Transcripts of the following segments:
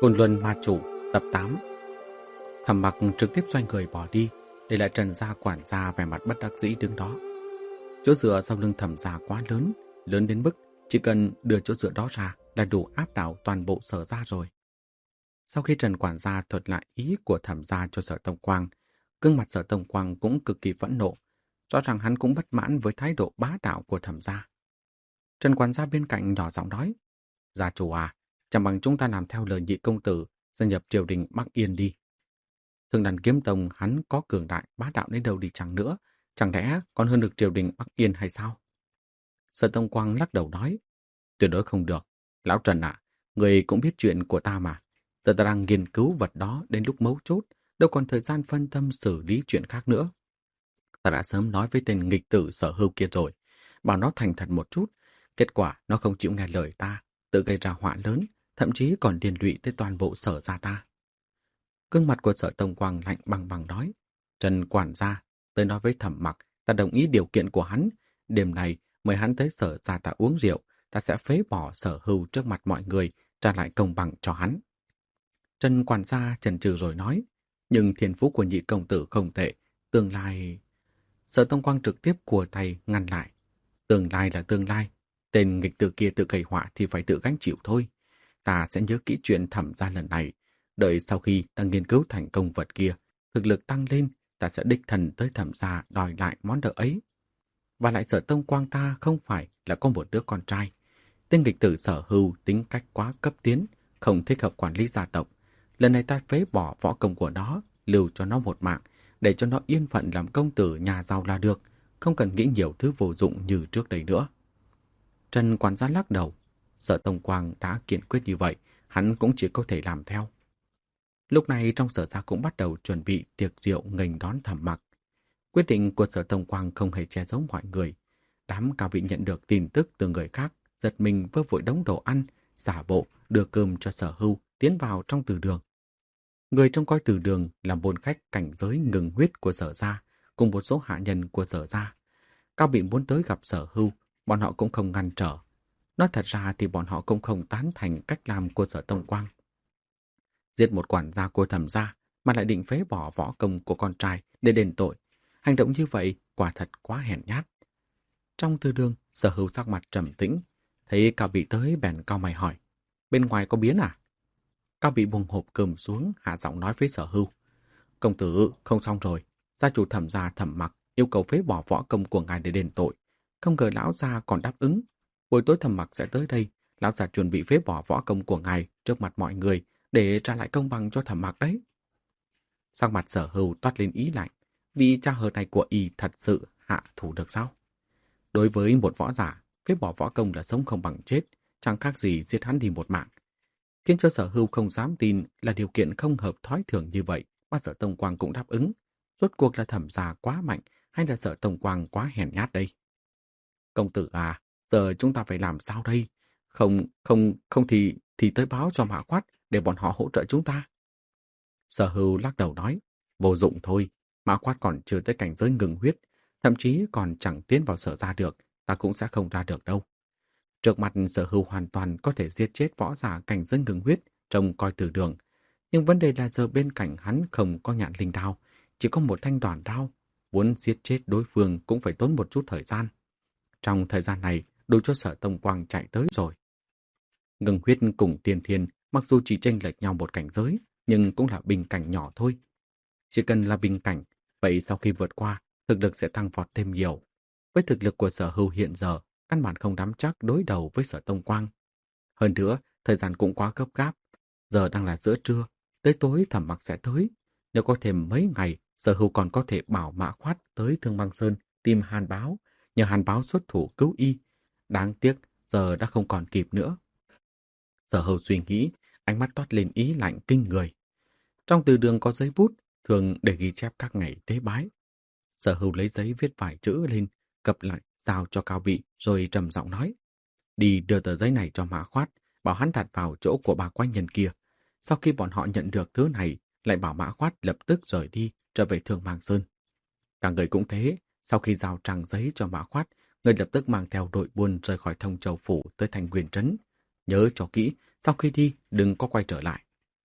Côn Luân Ma Chủ tập 8. Thẩm Mặc trực tiếp xoay người bỏ đi, để lại Trần gia quản gia vẻ mặt bất đắc dĩ đứng đó. Chỗ dựa sau lưng Thẩm gia quá lớn, lớn đến mức chỉ cần đưa chỗ dựa đó ra là đủ áp đảo toàn bộ Sở gia rồi. Sau khi Trần quản gia thuật lại ý của Thẩm gia cho Sở Tông Quang, gương mặt Sở Tông Quang cũng cực kỳ phẫn nộ, rõ ràng hắn cũng bất mãn với thái độ bá đạo của Thẩm gia. Trần quản gia bên cạnh nhỏ giọng nói: "Gia chủ à, chẳng bằng chúng ta làm theo lời nhị công tử, gia nhập triều đình Bắc Yên đi. Thương Đàn Kiếm Tông hắn có cường đại bá đạo đến đâu đi chăng nữa, chẳng lẽ còn hơn được triều đình Bắc Yên hay sao?" Sở Tông Quang lắc đầu nói: "Tuyệt đối không được. Lão Trần ạ, người cũng biết chuyện của ta mà. Ta đang nghiên cứu vật đó đến lúc mấu chốt, đâu còn thời gian phân tâm xử lý chuyện khác nữa. Ta đã sớm nói với tên nghịch tử Sở Hưu kia rồi, bảo nó thành thật một chút. Kết quả nó không chịu nghe lời ta, tự gây ra họa lớn, thậm chí còn liên lụy tới toàn bộ Sở gia ta." Gương mặt của Sở Tông Quang lạnh băng băng nói: "Trần quản gia, tôi nói với Thẩm Mặc, ta đồng ý điều kiện của hắn. Đêm này mời hắn tới Sở gia ta uống rượu, ta sẽ phế bỏ Sở Hưu trước mặt mọi người, trả lại công bằng cho hắn." Trần quản gia chần chừ rồi nói: "Nhưng thiên phú của nhị công tử không tệ, tương lai..." Sở Tông Quang trực tiếp cùa tay ngăn lại: "Tương lai là tương lai, tên nghịch tử kia tự gây họa thì phải tự gánh chịu thôi. Ta sẽ nhớ kỹ chuyện Thẩm gia lần này. Đợi sau khi ta nghiên cứu thành công vật kia, thực lực tăng lên, ta sẽ đích thân tới Thẩm gia đòi lại món nợ ấy. Và lại Sở Tông Quang ta không phải là có một đứa con trai. Tên nghịch tử Sở Hưu tính cách quá cấp tiến, không thích hợp quản lý gia tộc. Lần này ta phế bỏ võ công của nó, lưu cho nó một mạng, để cho nó yên phận làm công tử nhà giàu là được, không cần nghĩ nhiều thứ vô dụng như trước đây nữa." Trần quản gia lắc đầu. Sở Tông Quang đã kiên quyết như vậy, hắn cũng chỉ có thể làm theo. Lúc này trong Sở gia cũng bắt đầu chuẩn bị tiệc rượu nghênh đón Thẩm Mặc. Quyết định của Sở Tông Quang không hề che giấu mọi người. Đám cao vị nhận được tin tức từ người khác, giật mình vơ vội đống đồ ăn, giả bộ đưa cơm cho Sở Hưu tiến vào trong từ đường. Người trông coi từ đường là môn khách cảnh giới ngừng huyết của Sở gia, cùng một số hạ nhân của Sở gia. Cao vị muốn tới gặp Sở Hưu, bọn họ cũng không ngăn trở. Nói thật ra thì bọn họ cũng không tán thành cách làm của Sở Tông Quang. Giết một quản gia của Thẩm gia mà lại định phế bỏ võ công của con trai để đền tội. Hành động như vậy quả thật quá hèn nhát. Trong từ đường, Sở Hưu sắc mặt trầm tĩnh, thấy Cao Bị tới bèn cau mày hỏi: "Bên ngoài có biến à?" Cao Bị buông hộp cơm xuống, hạ giọng nói với Sở Hưu: "Công tử, không xong rồi. Gia chủ Thẩm gia Thẩm Mặc yêu cầu phế bỏ võ công của ngài để đền tội. Không ngờ lão gia còn đáp ứng. Buổi tối Thẩm Mặc sẽ tới đây, lão gia chuẩn bị phế bỏ võ công của ngài trước mặt mọi người để trả lại công bằng cho Thẩm Mặc đấy." Sắc mặt Sở Hưu toát lên ý lạnh, vì cha hờ này của y thật sự hạ thủ được sao? Đối với một võ giả, phế bỏ võ công là sống không bằng chết, chẳng khác gì giết hắn đi một mạng. Khiến cho Sở Hưu không dám tin là điều kiện không hợp thói thường như vậy mà Sở Tông Quang cũng đáp ứng. Rốt cuộc là Thẩm gia quá mạnh hay là Sở Tông Quang quá hèn nhát đây? "Công tử à, giờ chúng ta phải làm sao đây? Không thì tới báo cho Mã Quát để bọn họ hỗ trợ chúng ta." Sở Hưu lắc đầu nói: "Vô dụng thôi, Mã Quát còn chưa tới cảnh giới ngừng huyết, thậm chí còn chẳng tiến vào Sở gia được, ta cũng sẽ không ra được đâu." Trước mặt Sở Hưu hoàn toàn có thể giết chết võ giả cảnh giới ngừng huyết trông coi từ đường, nhưng vấn đề là giờ bên cạnh hắn không có nhạn linh đao, chỉ có một thanh đoàn đao, muốn giết chết đối phương cũng phải tốn một chút thời gian. Trong thời gian này, đủ cho Sở Tông Quang chạy tới rồi. Ngừng huyết cùng tiên thiên, mặc dù chỉ chênh lệch nhau một cảnh giới, nhưng cũng là bình cảnh nhỏ thôi. Chỉ cần là bình cảnh, vậy sau khi vượt qua, thực lực sẽ tăng vọt thêm nhiều. Với thực lực của Sở Hưu hiện giờ, căn bản không nắm chắc đối đầu với Sở Tông Quang. Hơn nữa, thời gian cũng quá gấp gáp. Giờ đang là giữa trưa, tới tối Thẩm Mặc sẽ tới. Nếu có thêm mấy ngày, Sở Hưu còn có thể bảo Mã Khoát tới Thương Băng Sơn tìm Hàn Báo, nhờ Hàn Báo xuất thủ cứu y. Đáng tiếc, giờ đã không còn kịp nữa. Sở Hưu suy nghĩ, ánh mắt toát lên ý lạnh kinh người. Trong từ đường có giấy bút, thường để ghi chép các ngày tế bái. Sở Hưu lấy giấy viết vài chữ lên, cập lại, giao cho Cao Bị, rồi trầm giọng nói: "Đi đưa tờ giấy này cho Mã Khoát, bảo hắn đặt vào chỗ của bà quanh nhân kia. Sau khi bọn họ nhận được thứ này, lại bảo Mã Khoát lập tức rời đi, trở về Thương Mang Sơn. Cả người cũng thế, sau khi giao trang giấy cho Mã Khoát, người lập tức mang theo đội buôn rời khỏi Thông Châu Phủ tới thành Nguyên Trấn. Nhớ cho kỹ, sau khi đi đừng có quay trở lại."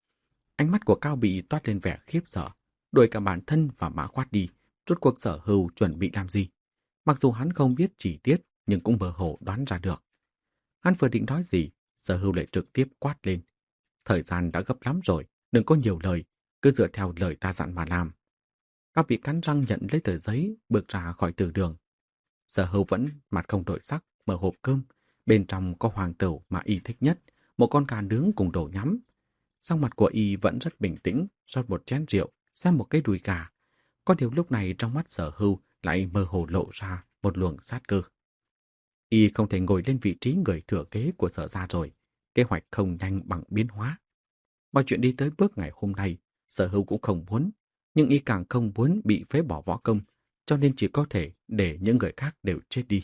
Ánh mắt của Cao Bị toát lên vẻ khiếp sợ, đuổi cả bản thân và Mã Khoát đi. Rốt cuộc Sở Hưu chuẩn bị làm gì? Mặc dù hắn không biết chi tiết, nhưng cũng mơ hồ đoán ra được. Hắn vừa định nói gì, Sở Hưu lại trực tiếp quát lên. Thời gian đã gấp lắm rồi, đừng có nhiều lời, cứ dựa theo lời ta dặn mà làm. Cao Bị cắn răng nhận lấy tờ giấy, bước ra khỏi từ đường. Sở Hưu vẫn mặt không đổi sắc, mở hộp cơm. Bên trong có hoàng tửu mà y thích nhất, một con cà nướng cùng đồ nhắm. Song mặt của y vẫn rất bình tĩnh, rót một chén rượu, xem một cái đùi gà. Có điều lúc này trong mắt Sở Hưu lại mơ hồ lộ ra một luồng sát cơ. Y không thể ngồi lên vị trí người thừa kế của Sở gia rồi, kế hoạch không nhanh bằng biến hóa. Mọi chuyện đi tới bước ngày hôm nay, Sở Hưu cũng không muốn, nhưng y càng không muốn bị phế bỏ võ công, cho nên chỉ có thể để những người khác đều chết đi.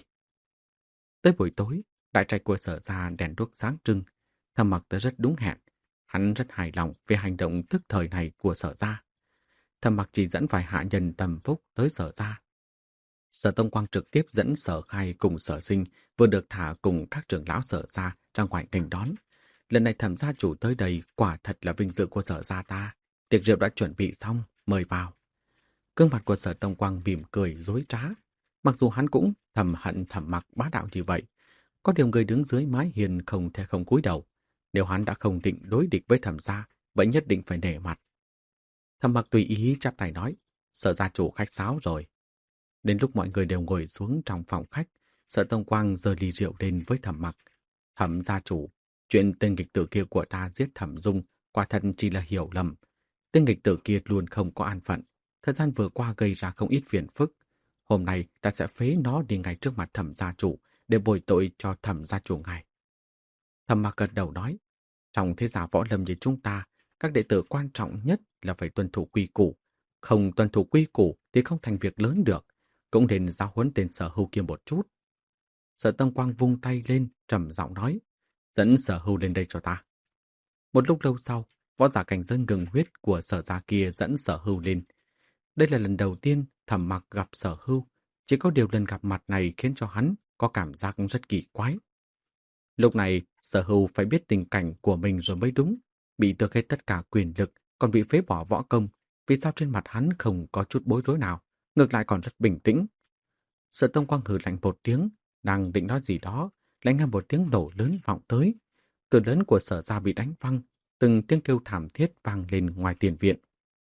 Tới buổi tối, đại trạch của Sở gia đèn đuốc sáng trưng, Thẩm Mặc tới rất đúng hẹn. Hắn rất hài lòng về hành động tức thời này của Sở gia. Thẩm Mặc chỉ dẫn vài hạ nhân tầm phúc tới Sở gia. Sở Tông Quang trực tiếp dẫn Sở Khai cùng Sở Sinh vừa được thả cùng các trưởng lão Sở gia ra ngoài nghênh đón. Lần này Thẩm gia chủ tới đây quả thật là vinh dự của Sở gia ta. Tiệc rượu đã chuẩn bị xong, mời vào. Gương mặt của Sở Tông Quang mỉm cười dối trá. Mặc dù hắn cũng thầm hận Thẩm Mặc bá đạo như vậy, có điều người đứng dưới mái hiền không thể không cúi đầu. Nếu hắn đã không định đối địch với Thẩm gia, vậy nhất định phải nể mặt. Thẩm Mặc tùy ý chắp tay nói, Sở gia chủ khách sáo rồi. Đến lúc mọi người đều ngồi xuống trong phòng khách, Sở Tông Quang giơ ly rượu lên với Thẩm Mặc. Thẩm gia chủ, chuyện tên nghịch tử kia của ta giết Thẩm Dung quả thật chỉ là hiểu lầm. Tên nghịch tử kia luôn không có an phận. Thời gian vừa qua gây ra không ít phiền phức. Hôm nay ta sẽ phế nó đi ngay trước mặt Thẩm gia chủ để bồi tội cho Thẩm gia chủ ngài. Thẩm Mặc gật đầu nói, trong thế giả võ lâm như chúng ta, các đệ tử quan trọng nhất là phải tuân thủ quy củ. Không tuân thủ quy củ thì không thành việc lớn được. Cũng nên giáo huấn tên Sở Hưu kia một chút. Sở Tông Quang vung tay lên, trầm giọng nói, dẫn Sở Hưu lên đây cho ta. Một lúc lâu sau, võ giả cảnh dân ngừng huyết của Sở gia kia dẫn Sở Hưu lên. Đây là lần đầu tiên Thẩm Mặc gặp Sở Hưu, chỉ có điều lần gặp mặt này khiến cho hắn có cảm giác rất kỳ quái. Lúc này, Sở Hưu phải biết tình cảnh của mình rồi mới đúng, bị tước hết tất cả quyền lực, còn bị phế bỏ võ công, vì sao trên mặt hắn không có chút bối rối nào, ngược lại còn rất bình tĩnh. Sở Tông Quang hừ lạnh một tiếng, đang định nói gì đó, lại nghe một tiếng nổ lớn vọng tới. Cửa lớn của Sở gia bị đánh văng, từng tiếng kêu thảm thiết vang lên ngoài tiền viện.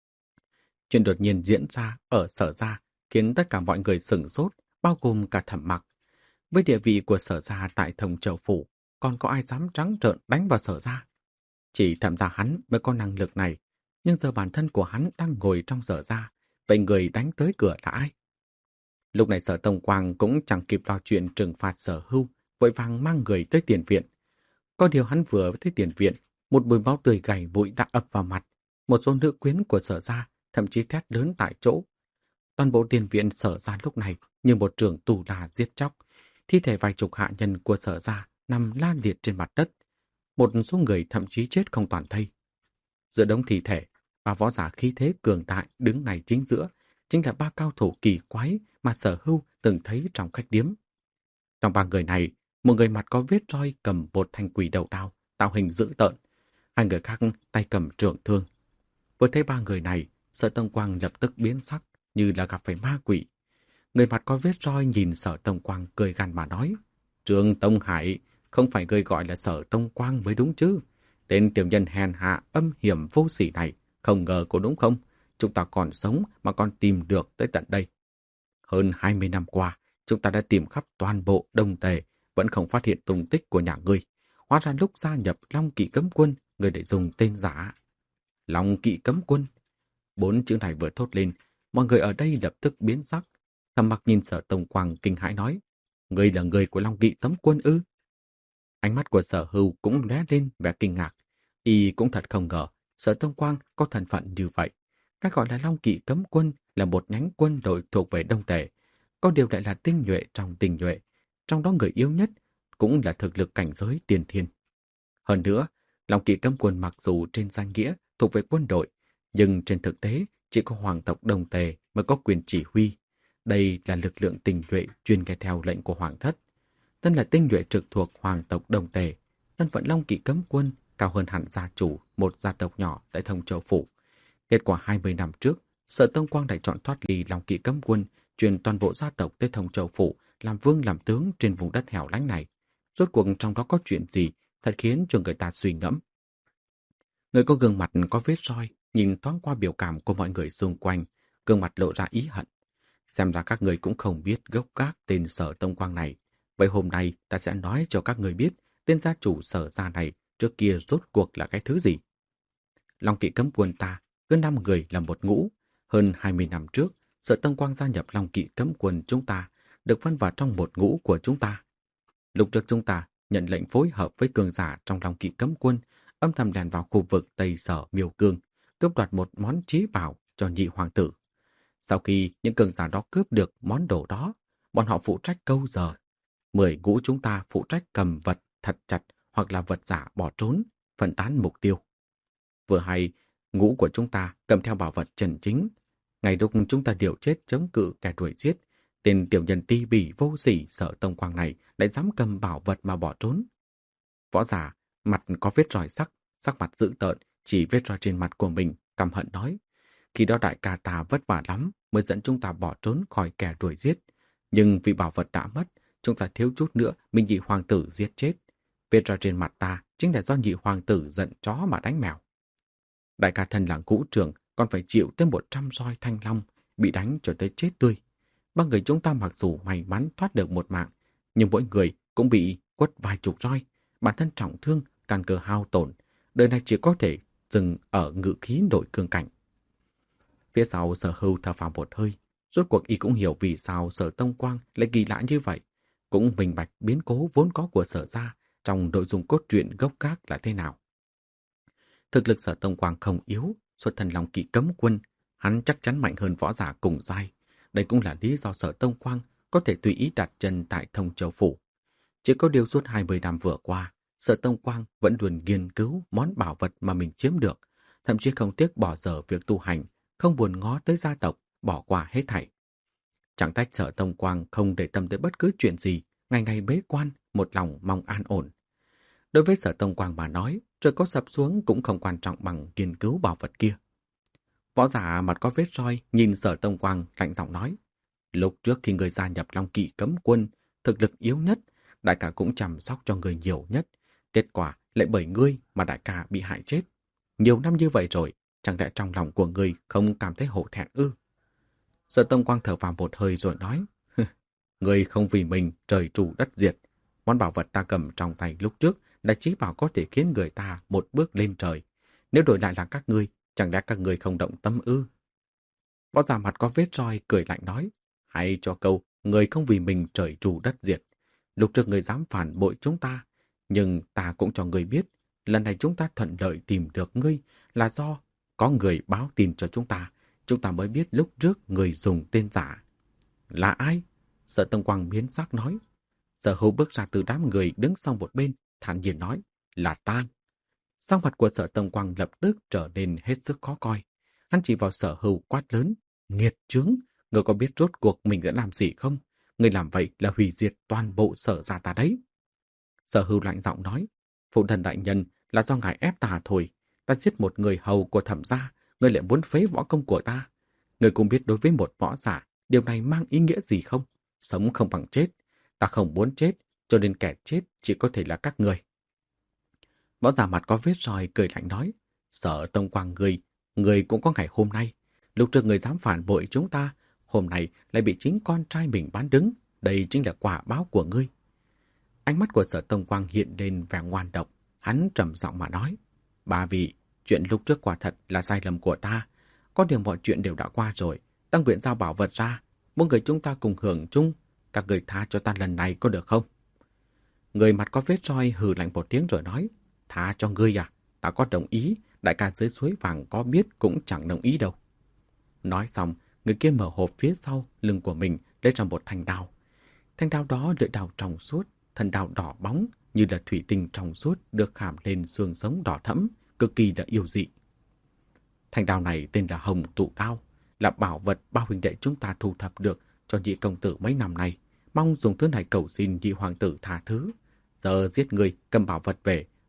Chuyện đột nhiên diễn ra ở Sở gia khiến tất cả mọi người sửng sốt, bao gồm cả Thẩm Mặc. Với địa vị của Sở gia tại Thông Châu phủ, còn có ai dám trắng trợn đánh vào Sở gia? Chỉ Thẩm gia hắn mới có năng lực này, nhưng giờ bản thân của hắn đang ngồi trong Sở gia, vậy người đánh tới cửa là ai? Lúc này Sở Tông Quang cũng chẳng kịp lo chuyện trừng phạt Sở Hưu, vội vàng mang người tới tiền viện. Có điều hắn vừa tới tiền viện, một mùi máu tươi gầy bụi đã ập vào mặt. Một số nữ quyến của Sở gia thậm chí thét lớn tại chỗ. Toàn bộ tiền viện Sở gia lúc này như một trường tù đà giết chóc. Thi thể vài chục hạ nhân của Sở gia nằm la liệt trên mặt đất. Một số người thậm chí chết không toàn thây. Giữa đống thi thể, ba võ giả khí thế cường đại đứng ngay chính giữa, chính là ba cao thủ kỳ quái mà Sở Hưu từng thấy trong khách điếm. Trong ba người này, một người mặt có vết roi cầm một thanh quỷ đầu đao, tạo hình dữ tợn. Hai người khác tay cầm trường thương. Vừa thấy ba người này, Sở Tông Quang lập tức biến sắc như là gặp phải ma quỷ. Người mặt có vết roi nhìn Sở Tông Quang cười gằn mà nói, Trương Tông Hải, không phải người gọi là Sở Tông Quang mới đúng chứ? Tên tiểu nhân hèn hạ âm hiểm vô sỉ này, không ngờ có đúng không? Chúng ta còn sống mà còn tìm được tới tận đây. Hơn 20 năm qua, chúng ta đã tìm khắp toàn bộ Đông Tề, vẫn không phát hiện tung tích của nhà ngươi. Hóa ra lúc gia nhập Long Kỵ Cấm Quân, ngươi để dùng tên giả. Long Kỵ Cấm Quân. 4 chữ này vừa thốt lên, mọi người ở đây lập tức biến sắc. Thẩm Mặc nhìn Sở Tông Quang kinh hãi nói, ngươi là người của Long Kỵ Cấm Quân ư? Ánh mắt của Sở Hưu cũng lóe lên vẻ kinh ngạc. Y cũng thật không ngờ Sở Tông Quang có thân phận như vậy. Cái gọi là Long Kỵ Cấm Quân là một nhánh quân đội thuộc về Đông Tề, có điều lại là tinh nhuệ trong tinh nhuệ, trong đó người yếu nhất cũng là thực lực cảnh giới tiên thiên. Hơn nữa, Long Kỵ Cấm Quân mặc dù trên danh nghĩa thuộc về quân đội, nhưng trên thực tế chỉ có hoàng tộc Đông Tề mới có quyền chỉ huy. Đây là lực lượng tinh nhuệ chuyên nghe theo lệnh của hoàng thất. Thân là tinh nhuệ trực thuộc hoàng tộc Đông Tề, thân phận Long Kỵ Cấm Quân cao hơn hẳn gia chủ một gia tộc nhỏ tại Thông Châu Phủ. Kết quả 20 năm trước, Sở Tông Quang đã chọn thoát ly Long Kỵ cấm quân, truyền toàn bộ gia tộc tới Thông Châu Phủ, làm vương làm tướng trên vùng đất hẻo lánh này. Rốt cuộc trong đó có chuyện gì, thật khiến cho người ta suy ngẫm. Người có gương mặt có vết roi, nhìn thoáng qua biểu cảm của mọi người xung quanh, gương mặt lộ ra ý hận. Xem ra các người cũng không biết gốc gác tên Sở Tông Quang này. Vậy hôm nay ta sẽ nói cho các người biết tên gia chủ Sở gia này trước kia rốt cuộc là cái thứ gì. Long Kỵ cấm quân ta, cứ 5 người là một ngũ. Hơn 20 năm trước, Sở Tông Quang gia nhập Long Kỵ cấm quân chúng ta, được phân vào trong một ngũ của chúng ta. Lúc trước chúng ta nhận lệnh phối hợp với cường giả trong Long Kỵ cấm quân, âm thầm lẻn vào khu vực Tây Sở Miêu Cương, cướp đoạt một món chí bảo cho nhị hoàng tử. Sau khi những cường giả đó cướp được món đồ đó, bọn họ phụ trách câu giờ. 10 ngũ chúng ta phụ trách cầm vật thật chặt hoặc là vật giả bỏ trốn, phân tán mục tiêu. Vừa hay, ngũ của chúng ta cầm theo bảo vật chân chính. Ngày lúc chúng ta điều chết chống cự kẻ đuổi giết, tên tiểu nhân ti bỉ vô sỉ Sở Tông Quang này lại dám cầm bảo vật mà bỏ trốn. Võ giả, mặt có vết roi sắc mặt dữ tợn, chỉ vết roi trên mặt của mình, căm hận nói. Khi đó đại ca ta vất vả lắm mới dẫn chúng ta bỏ trốn khỏi kẻ đuổi giết. Nhưng vì bảo vật đã mất, chúng ta thiếu chút nữa mình nhị hoàng tử giết chết. Vết roi trên mặt ta chính là do nhị hoàng tử giận chó mà đánh mèo. Đại ca thân là ngũ trưởng, còn phải chịu tới 100 roi thanh long, bị đánh cho tới chết tươi. Ba người chúng ta mặc dù may mắn thoát được một mạng, nhưng mỗi người cũng bị quất vài chục roi, bản thân trọng thương, căn cơ hao tổn. Đời này chỉ có thể dừng ở ngự khí nội cương cảnh. Phía sau Sở Hưu thở phào một hơi, rốt cuộc y cũng hiểu vì sao Sở Tông Quang lại kỳ lạ như vậy, cũng minh bạch biến cố vốn có của Sở gia trong nội dung cốt truyện gốc gác là thế nào. Thực lực Sở Tông Quang không yếu, xuất thân Long Kỵ cấm quân, hắn chắc chắn mạnh hơn võ giả cùng giai. Đây cũng là lý do Sở Tông Quang có thể tùy ý đặt chân tại Thông Châu Phủ. Chỉ có điều suốt 20 năm vừa qua, Sở Tông Quang vẫn luôn nghiên cứu món bảo vật mà mình chiếm được, thậm chí không tiếc bỏ dở việc tu hành, không buồn ngó tới gia tộc, bỏ qua hết thảy. Chẳng trách Sở Tông Quang không để tâm tới bất cứ chuyện gì, ngày ngày bế quan, một lòng mong an ổn. Đối với Sở Tông Quang mà nói, trời có sập xuống cũng không quan trọng bằng nghiên cứu bảo vật kia. Võ giả mặt có vết roi nhìn Sở Tông Quang lạnh giọng nói. Lúc trước khi người gia nhập Long Kỵ cấm quân, thực lực yếu nhất, đại ca cũng chăm sóc cho người nhiều nhất. Kết quả lại bởi ngươi mà đại ca bị hại chết. Nhiều năm như vậy rồi, chẳng lẽ trong lòng của ngươi không cảm thấy hổ thẹn ư? Sở Tông Quang thở vào một hơi rồi nói. Ngươi không vì mình trời tru đất diệt. Món bảo vật ta cầm trong tay lúc trước là chí bảo có thể khiến người ta một bước lên trời. Nếu đổi lại là các ngươi, chẳng lẽ các ngươi không động tâm ư? Võ giả mặt có vết roi cười lạnh nói. Hay cho câu, người không vì mình trời tru đất diệt. Lúc trước người dám phản bội chúng ta, nhưng ta cũng cho người biết, lần này chúng ta thuận lợi tìm được ngươi là do có người báo tin cho chúng ta mới biết lúc trước người dùng tên giả. Là ai? Sở Tông Quang biến sắc nói. Sở Hưu bước ra từ đám người đứng sau một bên, thản nhiên nói, là ta. Sắc mặt của Sở Tông Quang lập tức trở nên hết sức khó coi. Hắn chỉ vào Sở Hưu quát lớn, nghiệt chướng, ngươi có biết rốt cuộc mình đã làm gì không? Ngươi làm vậy là hủy diệt toàn bộ Sở gia ta đấy. Sở Hưu lạnh giọng nói, phụ thân đại nhân là do ngài ép ta thôi. Ta giết một người hầu của Thẩm gia, ngươi lại muốn phế võ công của ta. Ngươi cũng biết đối với một võ giả, điều này mang ý nghĩa gì không? Sống không bằng chết. Ta không muốn chết, cho nên kẻ chết chỉ có thể là các ngươi. Võ giả mặt có vết roi cười lạnh nói, Sở Tông Quang ngươi cũng có ngày hôm nay. Lúc trước ngươi dám phản bội chúng ta, hôm nay lại bị chính con trai mình bán đứng. Đây chính là quả báo của ngươi. Ánh mắt của Sở Tông Quang hiện lên vẻ ngoan độc. Hắn trầm giọng mà nói, ba vị, chuyện lúc trước quả thật là sai lầm của ta. Có điều mọi chuyện đều đã qua rồi. Ta nguyện giao bảo vật ra, mỗi người chúng ta cùng hưởng chung. Các người tha cho ta lần này có được không? Người mặt có vết roi hừ lạnh một tiếng rồi nói, tha cho ngươi à? Ta có đồng ý, đại ca dưới suối vàng có biết cũng chẳng đồng ý đâu. Nói xong, người kia mở hộp phía sau lưng của mình lấy ra một thanh đao. Thanh đao đó lưỡi đao trong suốt, thân đao đỏ bóng như là thủy tinh trong suốt được khảm lên xương sống đỏ thẫm, cực kỳ là yêu dị. Thanh đao này tên là Hồng Tụ Đao, là bảo vật ba huynh đệ chúng ta thu thập được cho nhị công tử mấy năm nay, mong dùng thứ này cầu xin nhị hoàng tử tha thứ. Giờ giết người cầm bảo vật về,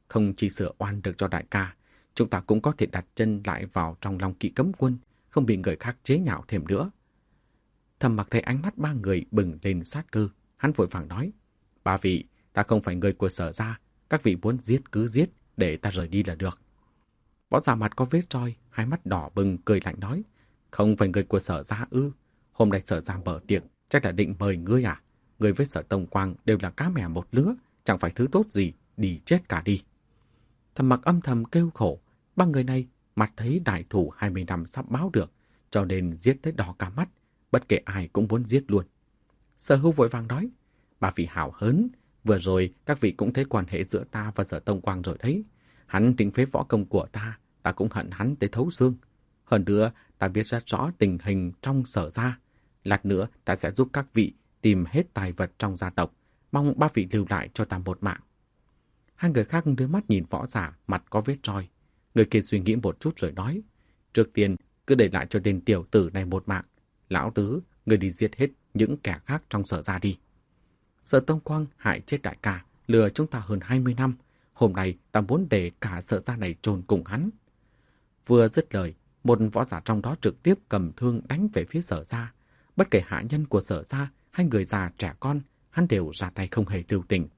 không chỉ sửa oan được cho đại ca, chúng ta cũng có thể đặt chân lại vào trong Long Kỵ cấm quân, không bị người khác chế nhạo thêm nữa. Thẩm Mặc thấy ánh mắt ba người bừng lên sát cơ, hắn vội vàng nói: "Ba vị, ta không phải người của Sở gia, các vị muốn giết cứ giết, để ta rời đi là được." Võ giả mặt có vết roi, hai mắt đỏ bừng cười lạnh nói: "Không phải người của Sở gia ư? Hôm nay Sở gia mở tiệc, chắc là định mời ngươi à? Ngươi với Sở Tông Quang đều là cá mè một lứa, chẳng phải thứ tốt gì, đi chết cả đi." Thẩm Mặc âm thầm kêu khổ, ba người này mặt thấy đại thủ 20 năm sắp báo được, cho nên giết tới đỏ cả mắt, bất kể ai cũng muốn giết luôn. Sở Hưu vội vàng nói: "Bà vị hảo hớn, vừa rồi các vị cũng thấy quan hệ giữa ta và Sở Tông Quang rồi đấy. Hắn định phế võ công của ta cũng hận hắn tới thấu xương. Hơn nữa, ta biết rất rõ tình hình trong Sở gia. Lát nữa ta sẽ giúp các vị tìm hết tài vật trong gia tộc, mong ba vị lưu lại cho ta một mạng." Hai người khác đưa mắt nhìn võ giả mặt có vết roi. Người kia suy nghĩ một chút rồi nói: "Trước tiên cứ để lại cho tên tiểu tử này một mạng. Lão tứ, người đi giết hết những kẻ khác trong Sở gia đi. Sở Tông Quang hại chết đại ca, lừa chúng ta hơn 20 năm. Hôm nay ta muốn để cả Sở gia này chôn cùng hắn." Vừa dứt lời, một võ giả trong đó trực tiếp cầm thương đánh về phía Sở gia. Bất kể hạ nhân của Sở gia hay người già trẻ con, hắn đều ra tay không hề lưu tình.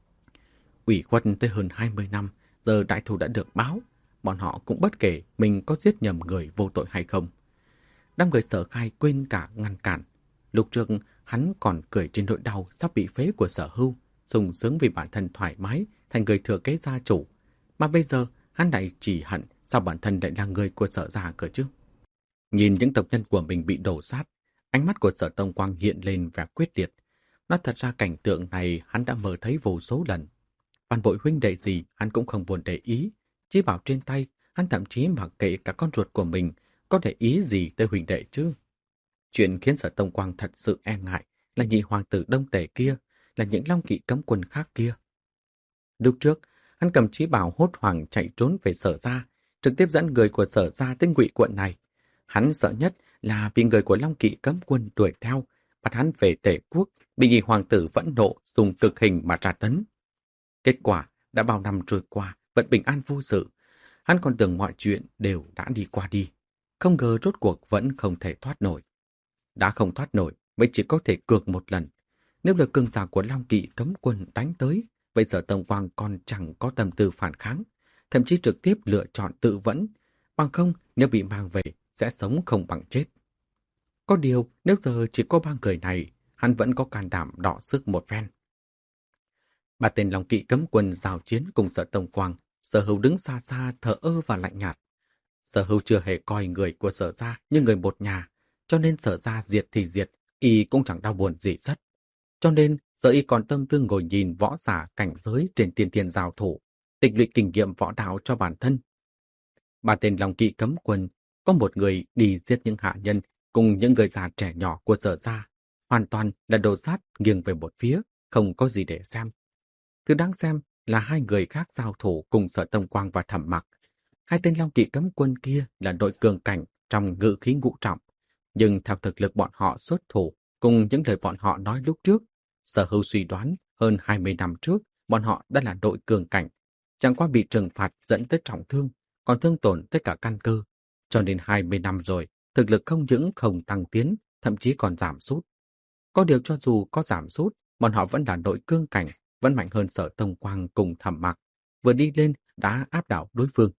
Ủy khuất tới hơn 20 năm, giờ đại thù đã được báo, bọn họ cũng bất kể mình có giết nhầm người vô tội hay không. Đám người Sở Khai quên cả ngăn cản. Lúc trước hắn còn cười trên nỗi đau sắp bị phế của Sở Hưu, sung sướng vì bản thân thoải mái thành người thừa kế gia chủ, mà bây giờ hắn lại chỉ hận sao bản thân lại là người của Sở gia cơ chứ. Nhìn những tộc nhân của mình bị đổ sát, ánh mắt của Sở Tông Quang hiện lên vẻ quyết liệt. Nói thật ra cảnh tượng này hắn đã mơ thấy vô số lần. Phản bội huynh đệ gì hắn cũng không buồn để ý, chỉ bảo trên tay, hắn thậm chí mặc kệ cả con ruột của mình có để ý gì tới huynh đệ chứ. Chuyện khiến Sở Tông Quang thật sự e ngại là nhị hoàng tử Đông Tề kia, là những Long Kỵ cấm quân khác kia. Lúc trước, hắn cầm chí bảo hốt hoảng chạy trốn về Sở gia, trực tiếp dẫn người của Sở gia tới Ngụy quận này. Hắn sợ nhất là bị người của Long Kỵ cấm quân đuổi theo, bắt hắn về Tề quốc, bị nhị hoàng tử phẫn nộ dùng cực hình mà tra tấn. Kết quả đã bao năm trôi qua vẫn bình an vô sự. Hắn còn tưởng mọi chuyện đều đã đi qua đi, không ngờ rốt cuộc vẫn không thể thoát nổi. Đã không thoát nổi, vậy chỉ có thể cược một lần. Nếu lực cường giả của Long Kỵ cấm quân đánh tới, vậy Sở Tông Quang còn chẳng có tâm tư phản kháng, thậm chí trực tiếp lựa chọn tự vẫn. Bằng không, nếu bị mang về, sẽ sống không bằng chết. Có điều, nếu giờ chỉ có ba người này, hắn vẫn có can đảm đọ sức một phen. Ba tên Long Kỵ cấm quân giao chiến cùng Sở Tông Quang, Sở Hưu đứng xa xa thờ ơ và lạnh nhạt. Sở Hưu chưa hề coi người của Sở gia như người một nhà, cho nên Sở gia diệt thì diệt, y cũng chẳng đau buồn gì rất. Cho nên giờ y còn tâm tư ngồi nhìn võ giả cảnh giới trên tiên thiên giao thủ, tịch luyện kinh nghiệm võ đạo cho bản thân. Ba tên Long Kỵ cấm quân, có một người đi giết những hạ nhân cùng những người già trẻ nhỏ của Sở gia, hoàn toàn là đồ sát nghiêng về một phía, không có gì để xem. Thứ đáng xem là hai người khác giao thủ cùng Sở Tông Quang và Thẩm Mặc. Hai tên Long Kỵ cấm quân kia là đội cường cảnh trong ngự khí ngũ trọng, nhưng theo thực lực bọn họ xuất thủ cùng những lời bọn họ nói lúc trước, Sở Hưu suy đoán hơn 20 năm trước bọn họ đã là đội cường cảnh, chẳng qua bị trừng phạt dẫn tới trọng thương, còn thương tổn tất cả căn cơ, cho nên 20 năm rồi, thực lực không những không tăng tiến, thậm chí còn giảm sút. Có điều cho dù có giảm sút, bọn họ vẫn là đội cương cảnh, vẫn mạnh hơn Sở Tông Quang cùng Thẩm Mặc, vừa đi lên đã áp đảo đối phương.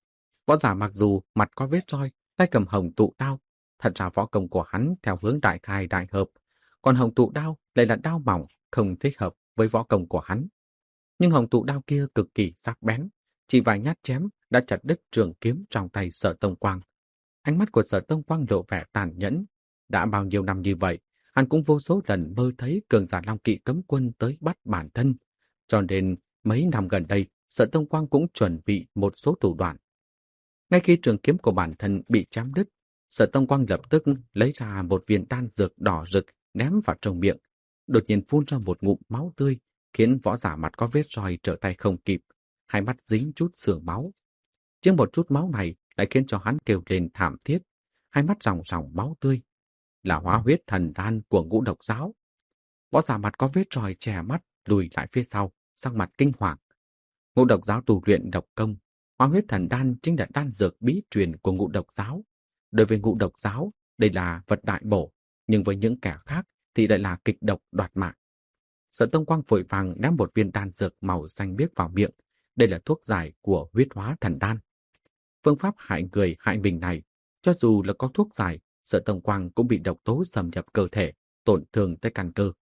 Võ giả mặc dù mặt có vết roi, tay cầm hồng tụ đao, thật ra võ công của hắn theo hướng đại khai đại hợp, còn hồng tụ đao lại là đao mỏng, không thích hợp với võ công của hắn. Nhưng hồng tụ đao kia cực kỳ sắc bén, chỉ vài nhát chém đã chặt đứt trường kiếm trong tay Sở Tông Quang. Ánh mắt của Sở Tông Quang lộ vẻ tàn nhẫn. Đã bao nhiêu năm như vậy, hắn cũng vô số lần mơ thấy cường giả Long Kỵ cấm quân tới bắt bản thân. Cho nên mấy năm gần đây, Sở Tông Quang cũng chuẩn bị một số thủ đoạn. Ngay khi trường kiếm của bản thân bị chém đứt, Sở Tông Quang lập tức lấy ra một viên đan dược đỏ rực ném vào trong miệng, đột nhiên phun ra một ngụm máu tươi, khiến võ giả mặt có vết roi trở tay không kịp, hai mắt dính chút sương máu. Chỉ một chút máu này lại khiến cho hắn kêu lên thảm thiết, hai mắt ròng ròng máu tươi, là hóa huyết thần đan của Ngũ Độc giáo. Võ giả mặt có vết roi che mắt lùi lại phía sau, sắc mặt kinh hoàng. Ngũ độc giáo tu luyện độc công, Hóa huyết thần đan chính là đan dược bí truyền của ngũ độc giáo. Đối với ngũ độc giáo, đây là vật đại bổ, nhưng với những kẻ khác thì lại là kịch độc đoạt mạng. Sở Tông Quang vội vàng ném một viên đan dược màu xanh biếc vào miệng. Đây là thuốc giải của huyết hóa thần đan. Phương pháp hại người hại mình này, cho dù là có thuốc giải, Sở Tông Quang cũng bị độc tố xâm nhập cơ thể, tổn thương tới căn cơ.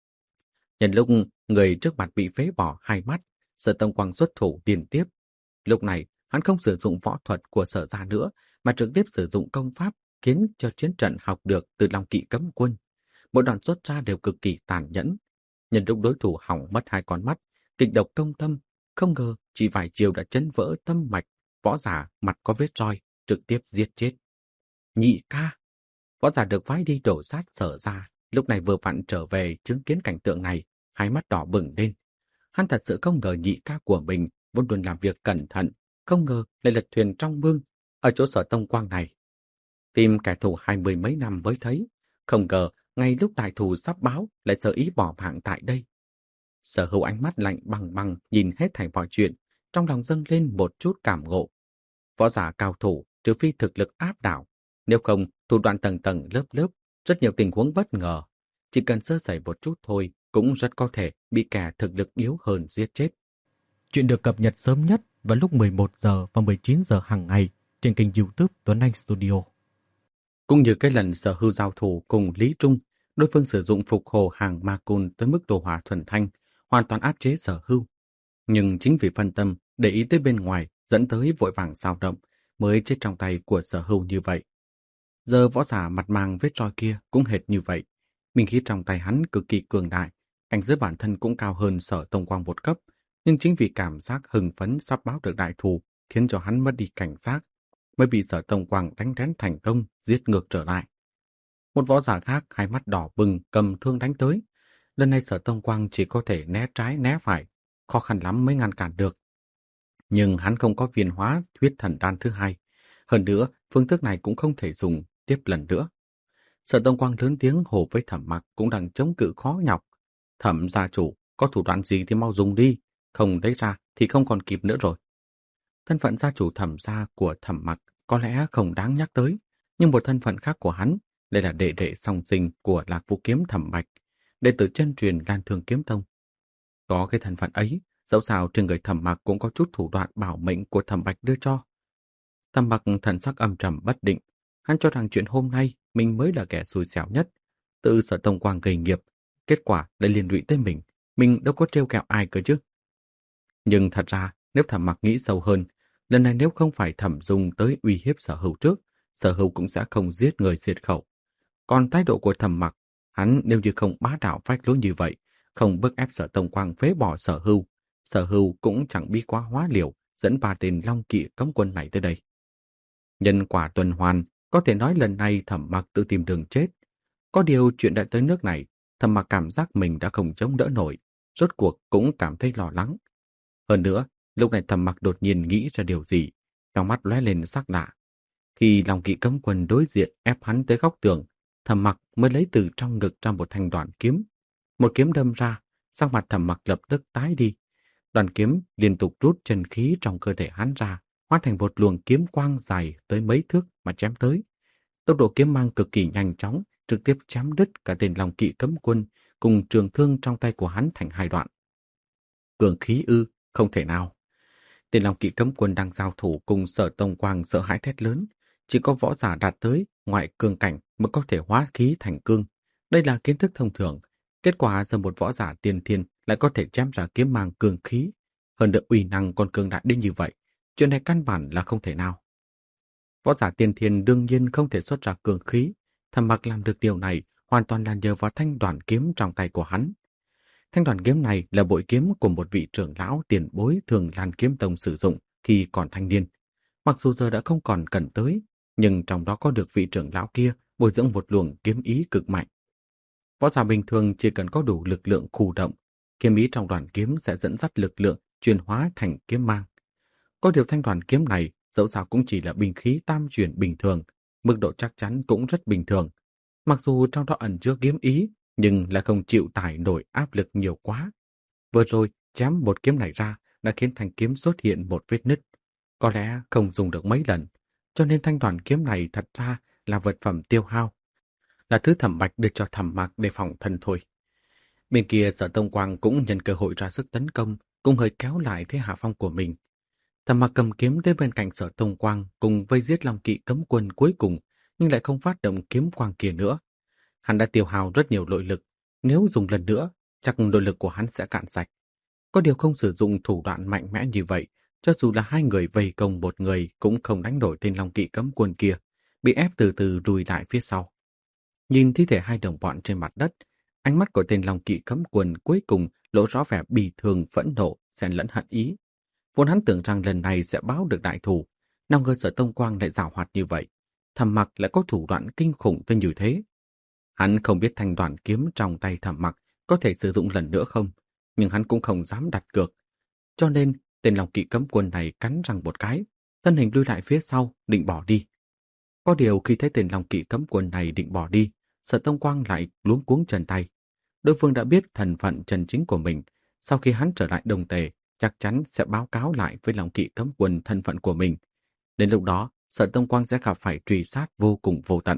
Nhân lúc người trước mặt bị phế bỏ hai mắt, Sở Tông Quang xuất thủ liên tiếp. Lúc này, hắn không sử dụng võ thuật của Sở gia nữa, mà trực tiếp sử dụng công pháp khiến cho chiến trận học được từ Long Kỵ cấm quân. Mỗi đòn xuất ra đều cực kỳ tàn nhẫn. Nhân lúc đối thủ hỏng mất hai con mắt, kịch độc công tâm, không ngờ chỉ vài chiều đã chấn vỡ tâm mạch, võ giả mặt có vết roi, trực tiếp giết chết. Nhị ca! Võ giả được phái đi đổ sát Sở gia, lúc này vừa vặn trở về chứng kiến cảnh tượng này, hai mắt đỏ bừng lên. Hắn thật sự không ngờ nhị ca của mình vốn luôn làm việc cẩn thận, không ngờ lại lật thuyền trong mương ở chỗ Sở Tông Quang này. Tìm kẻ thù 20 mấy năm mới thấy, không ngờ ngay lúc đại thù sắp báo lại sơ ý bỏ mạng tại đây. Sở Hữu ánh mắt lạnh băng băng nhìn hết thảy mọi chuyện, trong lòng dâng lên một chút cảm ngộ. Võ giả cao thủ trừ phi thực lực áp đảo, nếu không thủ đoạn tầng tầng lớp lớp, rất nhiều tình huống bất ngờ. Chỉ cần sơ sẩy một chút thôi cũng rất có thể bị kẻ thực lực yếu hơn giết chết. Chuyện được cập nhật sớm nhất vào lúc 11 giờ và 19 giờ hàng ngày trên kênh YouTube Tuấn Anh Studio. Cũng như cái lần Sở Hữu giao thủ cùng Lý Trung, đối phương sử dụng phục hồ hàng ma côn tới mức đồ hỏa thuần thanh, hoàn toàn áp chế Sở Hữu. Nhưng chính vì phân tâm, để ý tới bên ngoài, dẫn tới vội vàng xao động, mới chết trong tay của Sở Hữu như vậy. Giờ võ giả mặt mang vết roi kia cũng hệt như vậy. Minh khí trong tay hắn cực kỳ cường đại, cảnh giới bản thân cũng cao hơn Sở Tông Quang một cấp, nhưng chính vì cảm giác hưng phấn sắp báo được đại thù khiến cho hắn mất đi cảnh giác, mới bị Sở Tông Quang đánh lén thành công, giết ngược trở lại. Một võ giả khác hai mắt đỏ bừng cầm thương đánh tới. Lần này Sở Tông Quang chỉ có thể né trái né phải, khó khăn lắm mới ngăn cản được. Nhưng hắn không có viên hóa huyết thần đan thứ hai. Hơn nữa, phương thức này cũng không thể dùng tiếp lần nữa. Sở Tông Quang lớn tiếng hô với Thẩm Mặc cũng đang chống cự khó nhọc. Thẩm gia chủ, có thủ đoạn gì thì mau dùng đi, không lấy ra thì không còn kịp nữa rồi. Thân phận gia chủ Thẩm gia của Thẩm Mặc có lẽ không đáng nhắc tới, nhưng một thân phận khác của hắn, đây là đệ đệ song sinh của Lạc Vũ Kiếm Thẩm Bạch, đệ tử chân truyền Lan Thương Kiếm Tông. Có cái thân phận ấy, dẫu sao trên người Thẩm Mặc cũng có chút thủ đoạn bảo mệnh của Thẩm Bạch đưa cho. Thẩm Mặc thần sắc âm trầm bất định, hắn cho rằng chuyện hôm nay mình mới là kẻ xui xẻo nhất. Từ Sở Tông Quang gây nghiệp, kết quả lại liên lụy tới mình đâu có trêu ghẹo ai cơ chứ. Nhưng thật ra, nếu Thẩm Mặc nghĩ sâu hơn, lần này nếu không phải Thẩm Dung tới uy hiếp Sở Hữu trước, Sở Hữu cũng sẽ không giết người diệt khẩu. Còn thái độ của Thẩm Mặc, hắn nếu như không bá đạo phách lối như vậy, không bức ép Sở Tông Quang phế bỏ Sở Hữu cũng chẳng bi quá hóa liều dẫn ba tên Long Kỵ cấm quân này tới đây. Nhân quả tuần hoàn, có thể nói lần này Thẩm Mặc tự tìm đường chết. Có điều chuyện đã tới nước này, Thẩm Mặc cảm giác mình đã không chống đỡ nổi, rốt cuộc cũng cảm thấy lo lắng. Hơn nữa, lúc này Thẩm Mặc đột nhiên nghĩ ra điều gì, trong mắt lóe lên sắc lạ. Khi Long Kỵ cấm quân đối diện ép hắn tới góc tường, Thẩm Mặc mới lấy từ trong ngực ra một thanh đoạn kiếm. Một kiếm đâm ra, sắc mặt Thẩm Mặc lập tức tái đi. Đoàn kiếm liên tục rút chân khí trong cơ thể hắn ra, hóa thành một luồng kiếm quang dài tới mấy thước mà chém tới. Tốc độ kiếm mang cực kỳ nhanh chóng, trực tiếp chém đứt cả tên Long Kỵ cấm quân cùng trường thương trong tay của hắn thành hai đoạn. Cường khí ư, không thể nào. Tên Long Kỵ cấm quân đang giao thủ cùng Sở Tông Quang sợ hãi thét lớn, chỉ có võ giả đạt tới ngoại cương cảnh mới có thể hóa khí thành cương. Đây là kiến thức thông thường. Kết quả giờ một võ giả tiên thiên lại có thể chém ra kiếm mang cường khí, hơn được uy năng còn cường đại đến như vậy, chuyện này căn bản là không thể nào. Võ giả tiên thiên đương nhiên không thể xuất ra cường khí, Thẩm Mặc làm được điều này hoàn toàn là nhờ vào thanh đoàn kiếm trong tay của hắn. Thanh đoàn kiếm này là bội kiếm của một vị trưởng lão tiền bối thường Lan Kiếm Tông sử dụng khi còn thanh niên. Mặc dù giờ đã không còn cần tới, nhưng trong đó có được vị trưởng lão kia bồi dưỡng một luồng kiếm ý cực mạnh. Võ giả bình thường chỉ cần có đủ lực lượng khu động, kiếm ý trong đoàn kiếm sẽ dẫn dắt lực lượng chuyển hóa thành kiếm mang. Có điều thanh đoàn kiếm này dẫu sao cũng chỉ là binh khí tam chuyển bình thường, mức độ chắc chắn cũng rất bình thường. Mặc dù trong đó ẩn chứa kiếm ý, nhưng lại không chịu tải nổi áp lực nhiều quá. Vừa rồi chém một kiếm này ra, đã khiến thanh kiếm xuất hiện một vết nứt. Có lẽ không dùng được mấy lần, cho nên thanh đoàn kiếm này thật ra là vật phẩm tiêu hao, là thứ Thẩm Bạch đưa cho Thẩm Mặc để phòng thân thôi. Bên kia Sở Tông Quang cũng nhân cơ hội ra sức tấn công, cùng hơi kéo lại thế hạ phong của mình. Thẩm Mặc cầm kiếm tới bên cạnh Sở Tông Quang cùng vây giết Long Kỵ cấm quân cuối cùng, nhưng lại không phát động kiếm quang kia nữa. Hắn đã tiêu hao rất nhiều nội lực, nếu dùng lần nữa, chắc nội lực của hắn sẽ cạn sạch. Có điều không sử dụng thủ đoạn mạnh mẽ như vậy, cho dù là hai người vây công một người cũng không đánh đổi tên Long Kỵ cấm quân kia, bị ép từ từ lùi lại phía sau. Nhìn thi thể hai đồng bọn trên mặt đất, ánh mắt của tên Long Kỵ cấm quân cuối cùng lộ rõ vẻ bì thường phẫn nộ, xen lẫn hận ý. Vốn hắn tưởng rằng lần này sẽ báo được đại thù, nào ngờ Sở Tông Quang lại giảo hoạt như vậy. Thẩm Mặc lại có thủ đoạn kinh khủng tới như thế. Hắn không biết thanh đoàn kiếm trong tay Thẩm Mặc có thể sử dụng lần nữa không, nhưng hắn cũng không dám đặt cược. Cho nên, tên Long Kỵ cấm quân này cắn răng một cái, thân hình lui lại phía sau, định bỏ đi. Có điều khi thấy tên Long Kỵ cấm quân này định bỏ đi, Sở Tông Quang lại luống cuống chân tay. Đối phương đã biết thân phận chân chính của mình, sau khi hắn trở lại Đông Tề, chắc chắn sẽ báo cáo lại với Long Kỵ cấm quân thân phận của mình. Đến lúc đó, Sở Tông Quang sẽ gặp phải truy sát vô cùng vô tận.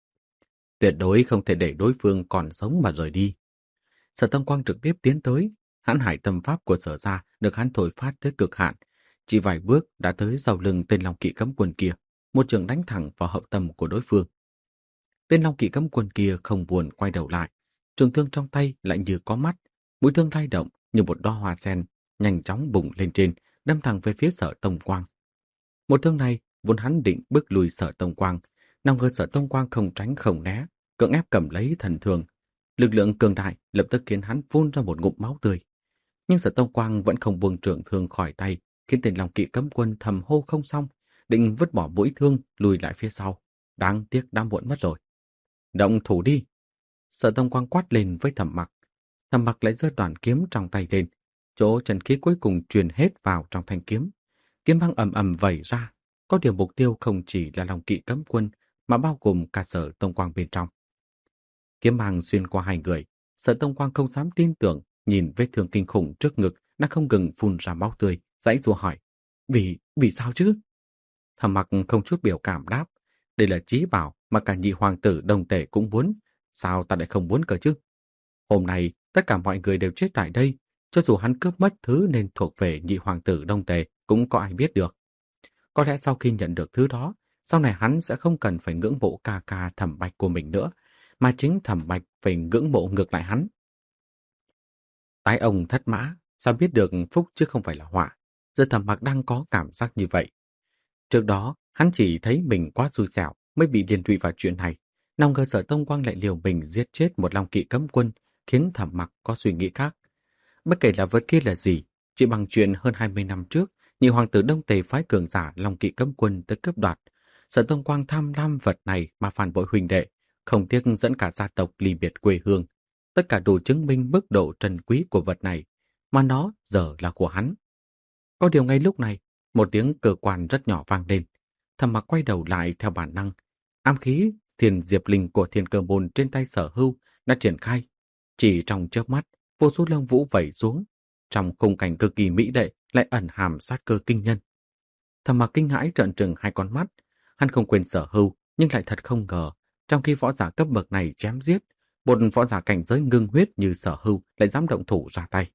Tuyệt đối không thể để đối phương còn sống mà rời đi. Sở Tông Quang trực tiếp tiến tới, hãn hải tâm pháp của Sở gia được hắn thổi phát tới cực hạn, chỉ vài bước đã tới sau lưng tên Long Kỵ cấm quân kia, một trường đánh thẳng vào hậu tâm của đối phương. Tên Long Kỵ cấm quân kia không buồn quay đầu lại, trường thương trong tay lại như có mắt, mũi thương lay động như một đóa hoa sen, nhanh chóng bùng lên trên, đâm thẳng về phía Sở Tông Quang. Một thương này vốn hắn định bước lùi Sở Tông Quang, nào ngờ Sở Tông Quang không tránh không né, cưỡng ép cầm lấy thần thương. Lực lượng cường đại lập tức khiến hắn phun ra một ngụm máu tươi. Nhưng Sở Tông Quang vẫn không buông trường thương khỏi tay, khiến tên Long Kỵ cấm quân thầm hô không xong, định vứt bỏ mũi thương lùi lại phía sau. Đáng tiếc đã muộn mất rồi. Động thủ đi! Sở Tông Quang quát lên với Thẩm Mặc. Thẩm Mặc lại giơ đoàn kiếm trong tay lên, chỗ chân khí cuối cùng truyền hết vào trong thanh kiếm. Kiếm băng ầm ầm vẩy ra, có điều mục tiêu không chỉ là Long Kỵ cấm quân mà bao gồm cả Sở Tông Quang bên trong. Kiếm băng xuyên qua hai người, Sở Tông Quang không dám tin tưởng, nhìn vết thương kinh khủng trước ngực đang không ngừng phun ra máu tươi, giãy giụa hỏi: Vì sao chứ? Thẩm Mặc không chút biểu cảm đáp: đây là chí bảo mà cả nhị hoàng tử Đông Tề cũng muốn, sao ta lại không muốn cơ chứ? Hôm nay tất cả mọi người đều chết tại đây, cho dù hắn cướp mất thứ nên thuộc về nhị hoàng tử Đông Tề cũng có ai biết được. Có lẽ sau khi nhận được thứ đó, sau này hắn sẽ không cần phải ngưỡng mộ ca ca Thẩm Bạch của mình nữa, mà chính Thẩm Bạch phải ngưỡng mộ ngược lại hắn. Tái ông thất mã, sao biết được phúc chứ không phải là họa. Giờ Thẩm Bạch đang có cảm giác như vậy. Trước đó, hắn chỉ thấy mình quá xui xẻo mới bị liên lụy vào chuyện này. Nào ngờ Sở Tông Quang lại liều mình giết chết một Long Kỵ cấm quân, khiến Thẩm Mặc có suy nghĩ khác. Bất kể là vật kia là gì, chỉ bằng chuyện hơn 20 năm trước, nhị hoàng tử Đông Tề phái cường giả Long Kỵ cấm quân tới cướp đoạt. Sở Tông Quang tham lam vật này mà phản bội huynh đệ, không tiếc dẫn cả gia tộc ly biệt quê hương. Tất cả đủ chứng minh mức độ trân quý của vật này, mà nó giờ là của hắn. Có điều ngay lúc này, một tiếng cơ quan rất nhỏ vang lên. Thẩm Mặc quay đầu lại theo bản năng. Ám khí Thiên Diệp Linh của Thiên Cơ Môn trên tay Sở Hưu đã triển khai. Chỉ trong chớp mắt, vô số lông vũ vẩy xuống. Trong khung cảnh cực kỳ mỹ lệ lại ẩn hàm sát cơ kinh nhân. Thẩm Mặc kinh hãi trợn trừng hai con mắt. Hắn không quên Sở Hưu, nhưng lại thật không ngờ, trong khi võ giả cấp bậc này chém giết, một võ giả cảnh giới ngưng huyết như Sở Hưu lại dám động thủ ra tay.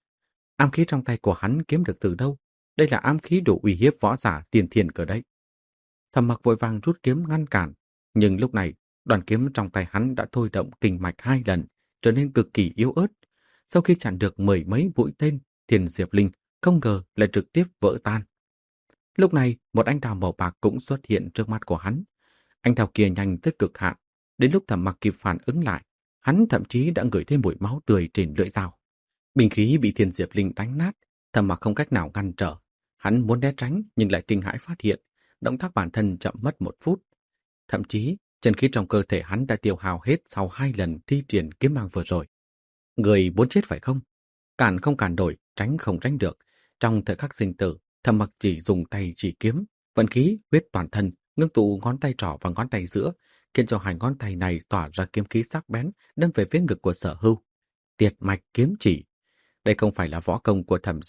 Ám khí trong tay của hắn kiếm được từ đâu? Đây là ám khí đủ uy hiếp võ giả tiền thiên cơ đấy. Thẩm Mặc vội vàng rút kiếm ngăn cản, nhưng lúc này, đoàn kiếm trong tay hắn đã thôi động kinh mạch 2 lần, trở nên cực kỳ yếu ớt. Sau khi chặn được 10 mấy mũi tên, Thiên Diệp Linh không ngờ lại trực tiếp vỡ tan. Lúc này, một ánh đào màu bạc cũng xuất hiện trước mắt của hắn. Ánh đào kia nhanh tới cực hạn, đến lúc Thẩm Mặc kịp phản ứng lại, hắn thậm chí đã ngửi thấy mùi máu tươi trên lưỡi dao. Binh khí bị Thiên Diệp Linh đánh nát, Thẩm Mặc không cách nào ngăn trở. Hắn muốn né tránh nhưng lại kinh hãi phát hiện, động tác bản thân chậm mất 1 phút. Thậm chí, chân khí trong cơ thể hắn đã tiêu hao hết sau 2 lần thi triển kiếm mang vừa rồi. Người muốn chết phải không? Cản không cản nổi, tránh không tránh được. Trong thời khắc sinh tử, Thẩm Mặc chỉ dùng tay chỉ kiếm, vận khí huyết toàn thân, ngưng tụ ngón tay trỏ và ngón tay giữa, khiến cho hai ngón tay này tỏa ra kiếm khí sắc bén, đâm về phía ngực của Sở Hưu. Tiệt mạch kiếm chỉ. Đây không phải là võ công của Thẩm gia,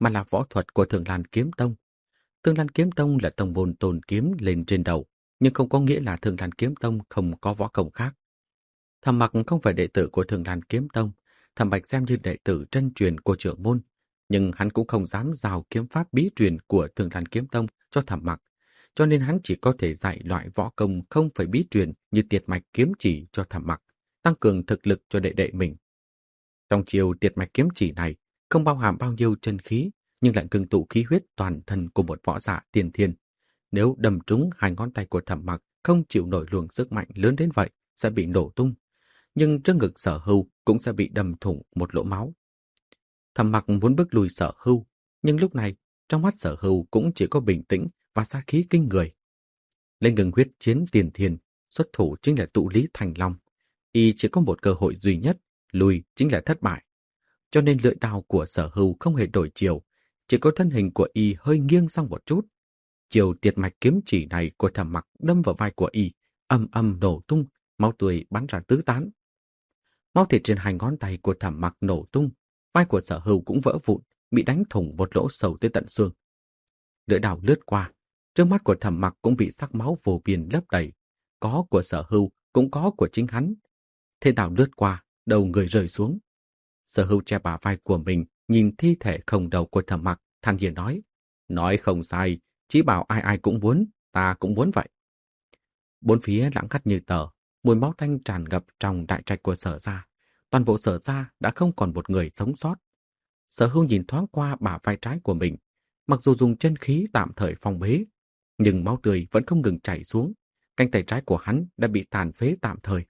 mà là võ thuật của Thường Lan Kiếm Tông. Thường Lan Kiếm Tông là tông môn tôn kiếm lên trên đầu, nhưng không có nghĩa là Thường Lan Kiếm Tông không có võ công khác. Thẩm Mặc không phải đệ tử của Thường Lan Kiếm Tông, Thẩm Bạch xem như đệ tử chân truyền của trưởng môn, nhưng hắn cũng không dám giao kiếm pháp bí truyền của Thường Lan Kiếm Tông cho Thẩm Mặc, cho nên hắn chỉ có thể dạy loại võ công không phải bí truyền như Tiệt Mạch Kiếm Chỉ cho Thẩm Mặc, tăng cường thực lực cho đệ đệ mình. Trong chiều Tiệt Mạch Kiếm Chỉ này không bao hàm bao nhiêu chân khí, nhưng lại ngưng tụ khí huyết toàn thân của một võ giả tiên thiên. Nếu đâm trúng hai ngón tay của Thẩm Mặc không chịu nổi luồng sức mạnh lớn đến vậy sẽ bị nổ tung, nhưng trước ngực Sở Hưu cũng sẽ bị đâm thủng một lỗ máu. Thẩm Mặc muốn bước lùi Sở Hưu, nhưng lúc này trong mắt Sở Hưu cũng chỉ có bình tĩnh và sát khí kinh người. Lên ngừng huyết chiến tiền thiên, xuất thủ chính là tụ lý thành long. Y chỉ có một cơ hội duy nhất, lùi chính là thất bại. Cho nên lưỡi đao của Sở Hưu không hề đổi chiều, chỉ có thân hình của Y hơi nghiêng sang một chút. Chiều Tiệt Mạch Kiếm Chỉ này của Thẩm Mặc đâm vào vai của Y, ầm ầm nổ tung, máu tươi bắn ra tứ tán. Máu thịt trên hai ngón tay của Thẩm Mặc nổ tung, vai của Sở Hưu cũng vỡ vụn, bị đánh thủng một lỗ sâu tới tận xương. Lưỡi đao lướt qua, trước mắt của Thẩm Mặc cũng bị sắc máu vô biên lấp đầy, có của Sở Hưu cũng có của chính hắn. Thế đao lướt qua, đầu người rơi xuống. Sở Hưu che bả vai của mình, nhìn thi thể không đầu của Thẩm Mặc, than thở nói không sai, chí bảo ai ai cũng muốn, ta cũng muốn vậy. Bốn phía lặng ngắt như tờ, mùi máu tanh tràn ngập trong đại trạch của Sở gia. Toàn bộ Sở gia đã không còn một người sống sót. Sở Hưu nhìn thoáng qua bả vai trái của mình, mặc dù dùng chân khí tạm thời phong bế, nhưng máu tươi vẫn không ngừng chảy xuống. Cánh tay trái của hắn đã bị tàn phế tạm thời.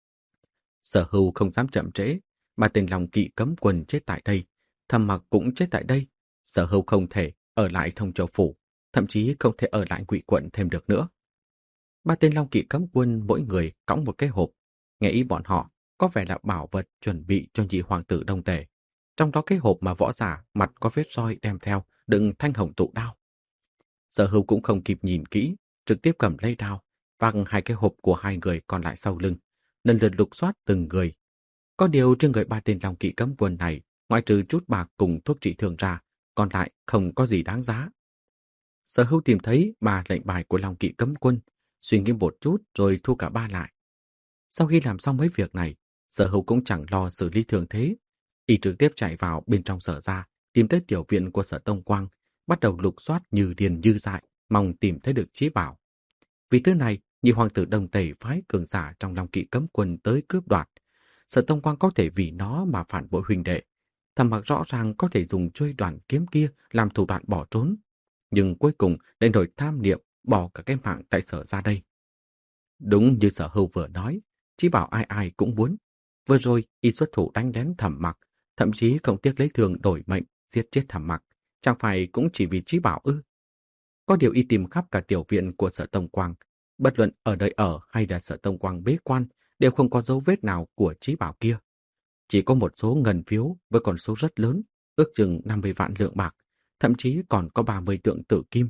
Sở Hưu không dám chậm trễ, mà tên Long Kỵ cấm quân chết tại đây, Thẩm Mặc cũng chết tại đây. Sở Hưu không thể ở lại Thông Châu phủ, thậm chí không thể ở lại Ngụy quận thêm được nữa. Ba tên Long Kỵ cấm quân mỗi người cõng một cái hộp, nghe ý bọn họ có vẻ là bảo vật chuẩn bị cho nhị hoàng tử Đông Tề. Trong đó cái hộp mà võ giả mặt có vết roi đem theo đựng thanh hồng tụ đao. Sở Hưu cũng không kịp nhìn kỹ, trực tiếp cầm lấy đao, văng hai cái hộp của hai người còn lại sau lưng, lần lượt lục soát từng người. Có điều trên người ba tên Long Kỵ cấm quân này, ngoại trừ chút bạc cùng thuốc trị thương ra, còn lại không có gì đáng giá. Sở Hưu tìm thấy ba lệnh bài của Long Kỵ cấm quân, suy nghĩ một chút rồi thu cả ba lại. Sau khi làm xong mấy việc này, Sở Hưu cũng chẳng lo xử lý thường thế. Y trực tiếp chạy vào bên trong Sở gia, tìm tới tiểu viện của Sở Tông Quang, bắt đầu lục soát như điên như dại, mong tìm thấy được chí bảo. Vì thứ này, nhị hoàng tử Đông Tề phái cường giả trong Long Kỵ cấm quân tới cướp đoạt. Sở Tông Quang có thể vì nó mà phản bội huynh đệ. Thẩm Mặc rõ ràng có thể dùng chuôi đoàn kiếm kia làm thủ đoạn bỏ trốn, nhưng cuối cùng lại nổi tham niệm bỏ cả cái mạng tại Sở gia đây. Đúng như Sở Hưu vừa nói, chí bảo ai ai cũng muốn. Vừa rồi, y xuất thủ đánh lén Thẩm Mặc, thậm chí không tiếc lấy thương đổi mệnh, giết chết Thẩm Mặc, chẳng phải cũng chỉ vì chí bảo ư? Có điều y tìm khắp cả tiểu viện của Sở Tông Quang, bất luận ở đời ở hay là Sở Tông Quang bế quan, đều không có dấu vết nào của chí bảo kia. Chỉ có một số ngân phiếu với con số rất lớn, ước chừng 50 vạn lượng bạc, thậm chí còn có 30 tượng tử kim.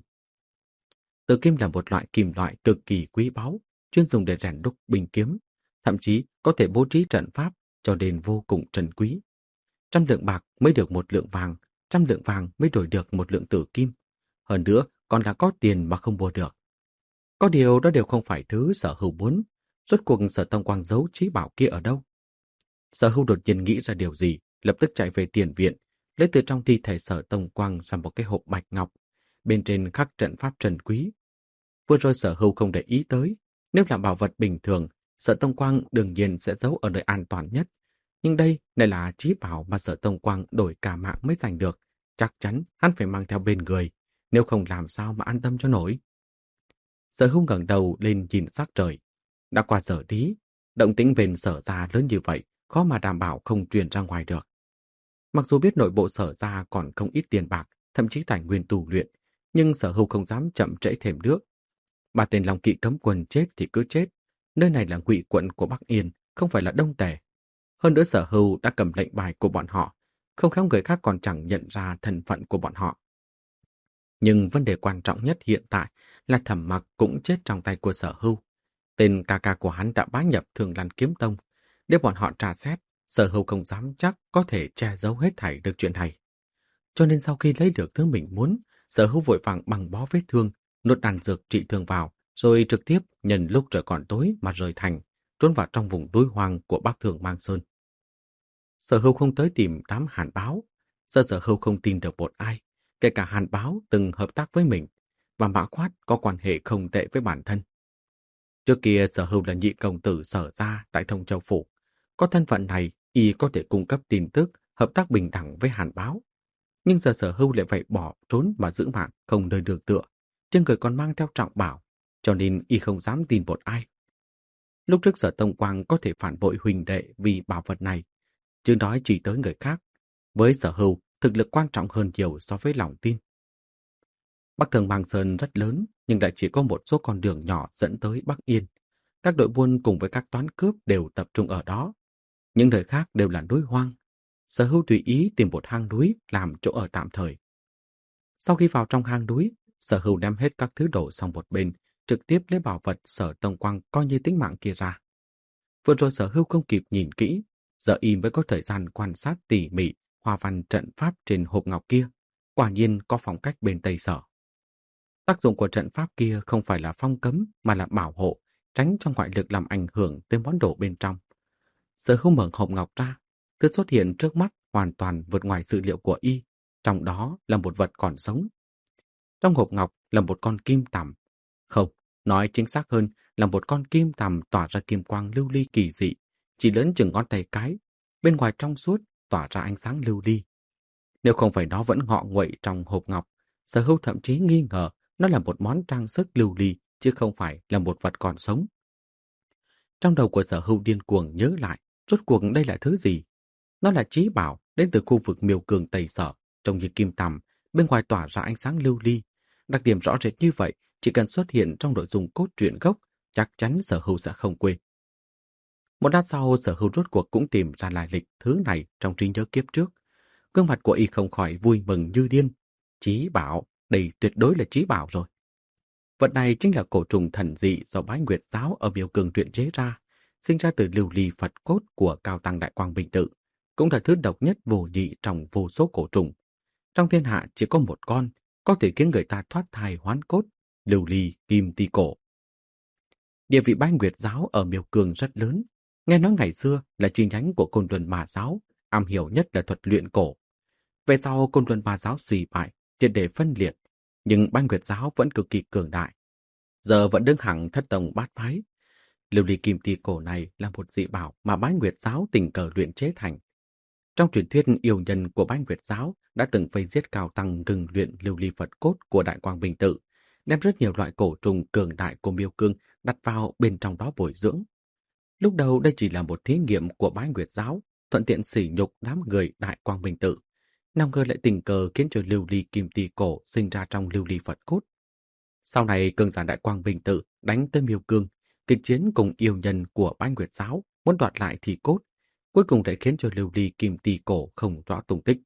Tử kim là một loại kim loại cực kỳ quý báu, chuyên dùng để rèn đúc binh kiếm, thậm chí có thể bố trí trận pháp cho nên vô cùng trân quý. 100 lượng bạc mới được 1 lượng vàng, 100 lượng vàng mới đổi được 1 lượng tử kim. Hơn nữa, còn là có tiền mà không mua được. Có điều đó đều không phải thứ Sở Hưu muốn. Rốt cuộc Sở Tông Quang giấu chí bảo kia ở đâu? Sở Hưu đột nhiên nghĩ ra điều gì, lập tức chạy về tiền viện, lấy từ trong thi thể Sở Tông Quang ra một cái hộp bạch ngọc, bên trên khắc trận pháp trân quý. Vừa rồi Sở Hưu không để ý tới, nếu là bảo vật bình thường, Sở Tông Quang đương nhiên sẽ giấu ở nơi an toàn nhất. Nhưng đây lại là chí bảo mà Sở Tông Quang đổi cả mạng mới giành được, chắc chắn hắn phải mang theo bên người, nếu không làm sao mà an tâm cho nổi. Sở Hưu ngẩng đầu lên nhìn sắc trời. Đã qua giờ tí, động tĩnh bên Sở gia lớn như vậy, khó mà đảm bảo không truyền ra ngoài được. Mặc dù biết nội bộ Sở gia còn không ít tiền bạc, thậm chí tài nguyên tu luyện, nhưng Sở Hưu không dám chậm trễ thêm nước. Ba tên Long Kỵ cấm quân chết thì cứ chết, nơi này là Ngụy quận của Bắc Yên, không phải là Đông Tề. Hơn nữa Sở Hưu đã cầm lệnh bài của bọn họ, không khéo người khác còn chẳng nhận ra thân phận của bọn họ. Nhưng vấn đề quan trọng nhất hiện tại là Thẩm Mặc cũng chết trong tay của Sở Hưu. Tên ca ca của hắn đã bá nhập Thường Lan Kiếm Tông. Nếu bọn họ tra xét, Sở Hưu không dám chắc có thể che giấu hết thảy được chuyện này. Cho nên sau khi lấy được thứ mình muốn, Sở Hữu vội vàng băng bó vết thương, nuốt đan dược trị thương vào, rồi trực tiếp nhân lúc trời còn tối mà rời thành, trốn vào trong vùng núi hoang của Bắc Thường Mang Sơn. Sở Hữu không tới tìm đám Hàn Báo, Sở Hữu không tin được một ai, kể cả Hàn Báo từng hợp tác với mình, và Mã Khoát có quan hệ không tệ với bản thân. Trước kia Sở Hữu là nhị công tử Sở gia tại Thông Châu Phủ. Có thân phận này, y có thể cung cấp tin tức, hợp tác bình đẳng với Hàn Báo. Nhưng giờ Sở Hữu lại phải bỏ trốn mà giữ mạng, không nơi đường tựa. Trên người còn mang theo trọng bảo, cho nên y không dám tin một ai. Lúc trước Sở Tông Quang có thể phản bội huynh đệ vì bảo vật này, chứ nói chỉ tới người khác. Với Sở Hữu, thực lực quan trọng hơn nhiều so với lòng tin. Bắc Thường Mang Sơn rất lớn, nhưng lại chỉ có một số con đường nhỏ dẫn tới Bắc Yên. Các đội buôn cùng với các toán cướp đều tập trung ở đó. Những nơi khác đều là núi hoang. Sở Hữu tùy ý tìm một hang núi làm chỗ ở tạm thời. Sau khi vào trong hang núi, Sở Hữu đem hết các thứ đồ sang một bên, trực tiếp lấy bảo vật Sở Tông Quang coi như tính mạng kia ra. Vừa rồi Sở Hữu không kịp nhìn kỹ, giờ y mới có thời gian quan sát tỉ mỉ hoa văn trận pháp trên hộp ngọc kia. Quả nhiên có phong cách bên Tây Sở. Tác dụng của trận pháp kia không phải là phong cấm mà là bảo hộ, tránh cho ngoại lực làm ảnh hưởng tới món đồ bên trong. Sở Hữu mở hộp ngọc ra, thứ xuất hiện trước mắt hoàn toàn vượt ngoài dự liệu của y, trong đó là một vật còn sống. Trong hộp ngọc là một con kim tằm. Không, nói chính xác hơn là một con kim tằm tỏa ra kim quang lưu ly kỳ dị, chỉ lớn chừng ngón tay cái, bên ngoài trong suốt tỏa ra ánh sáng lưu ly. Nếu không phải nó vẫn ngọ nguậy trong hộp ngọc, Sở Hữu thậm chí nghi ngờ nó là một món trang sức lưu ly chứ không phải là một vật còn sống. Trong đầu của Sở Hữu điên cuồng nhớ lại, rốt cuộc đây là thứ gì? Nó là chí bảo đến từ khu vực Miêu Cương Tây Sở, trông như kim tằm, bên ngoài tỏa ra ánh sáng lưu ly. Đặc điểm rõ rệt như vậy, chỉ cần xuất hiện trong nội dung cốt truyện gốc, chắc chắn Sở Hữu sẽ không quên. Một lát sau, Sở Hữu rốt cuộc cũng tìm ra lai lịch thứ này trong trí nhớ kiếp trước. Gương mặt của y không khỏi vui mừng như điên. Chí bảo, đây tuyệt đối là chí bảo rồi. Vật này chính là cổ trùng thần dị do Bái Nguyệt giáo ở Miêu Cương luyện chế ra, sinh ra từ lưu ly Phật cốt của Cao Tăng Đại Quang Bình Tự, cũng là thứ độc nhất vô nhị trong vô số cổ trùng. Trong thiên hạ chỉ có một con, có thể khiến người ta thoát thai hoán cốt, lưu ly kim ti cổ. Địa vị Bái Nguyệt giáo ở Miêu Cương rất lớn, nghe nói ngày xưa là chi nhánh của Côn Luân Ma giáo, am hiểu nhất là thuật luyện cổ. Về sau Côn Luân Ma giáo suy bại, triệt để phân liệt, nhưng Bái Nguyệt giáo vẫn cực kỳ cường đại. Giờ vẫn đứng hẳn thất tông bát phái. Lưu ly kim ti cổ này là một dị bảo mà Bái Nguyệt giáo tình cờ luyện chế thành. Trong truyền thuyết, yêu nhân của Bái Nguyệt giáo đã từng vây giết Cao Tăng ngừng luyện lưu ly Phật cốt của Đại Quang Bình Tự, đem rất nhiều loại cổ trùng cường đại của Miêu Cương đặt vào bên trong đó bồi dưỡng. Lúc đầu đây chỉ là một thí nghiệm của Bái Nguyệt giáo, thuận tiện sỉ nhục đám người Đại Quang Bình Tự. Nào ngờ lại tình cờ khiến cho lưu ly kim ti cổ sinh ra trong lưu ly Phật cốt. Sau này cường giả Đại Quang Bình Tự đánh tới Miêu Cương, kịch chiến cùng yêu nhân của Bái Nguyệt giáo, muốn đoạt lại thì cốt, cuối cùng lại khiến cho lưu ly kim ti cổ không rõ tung tích.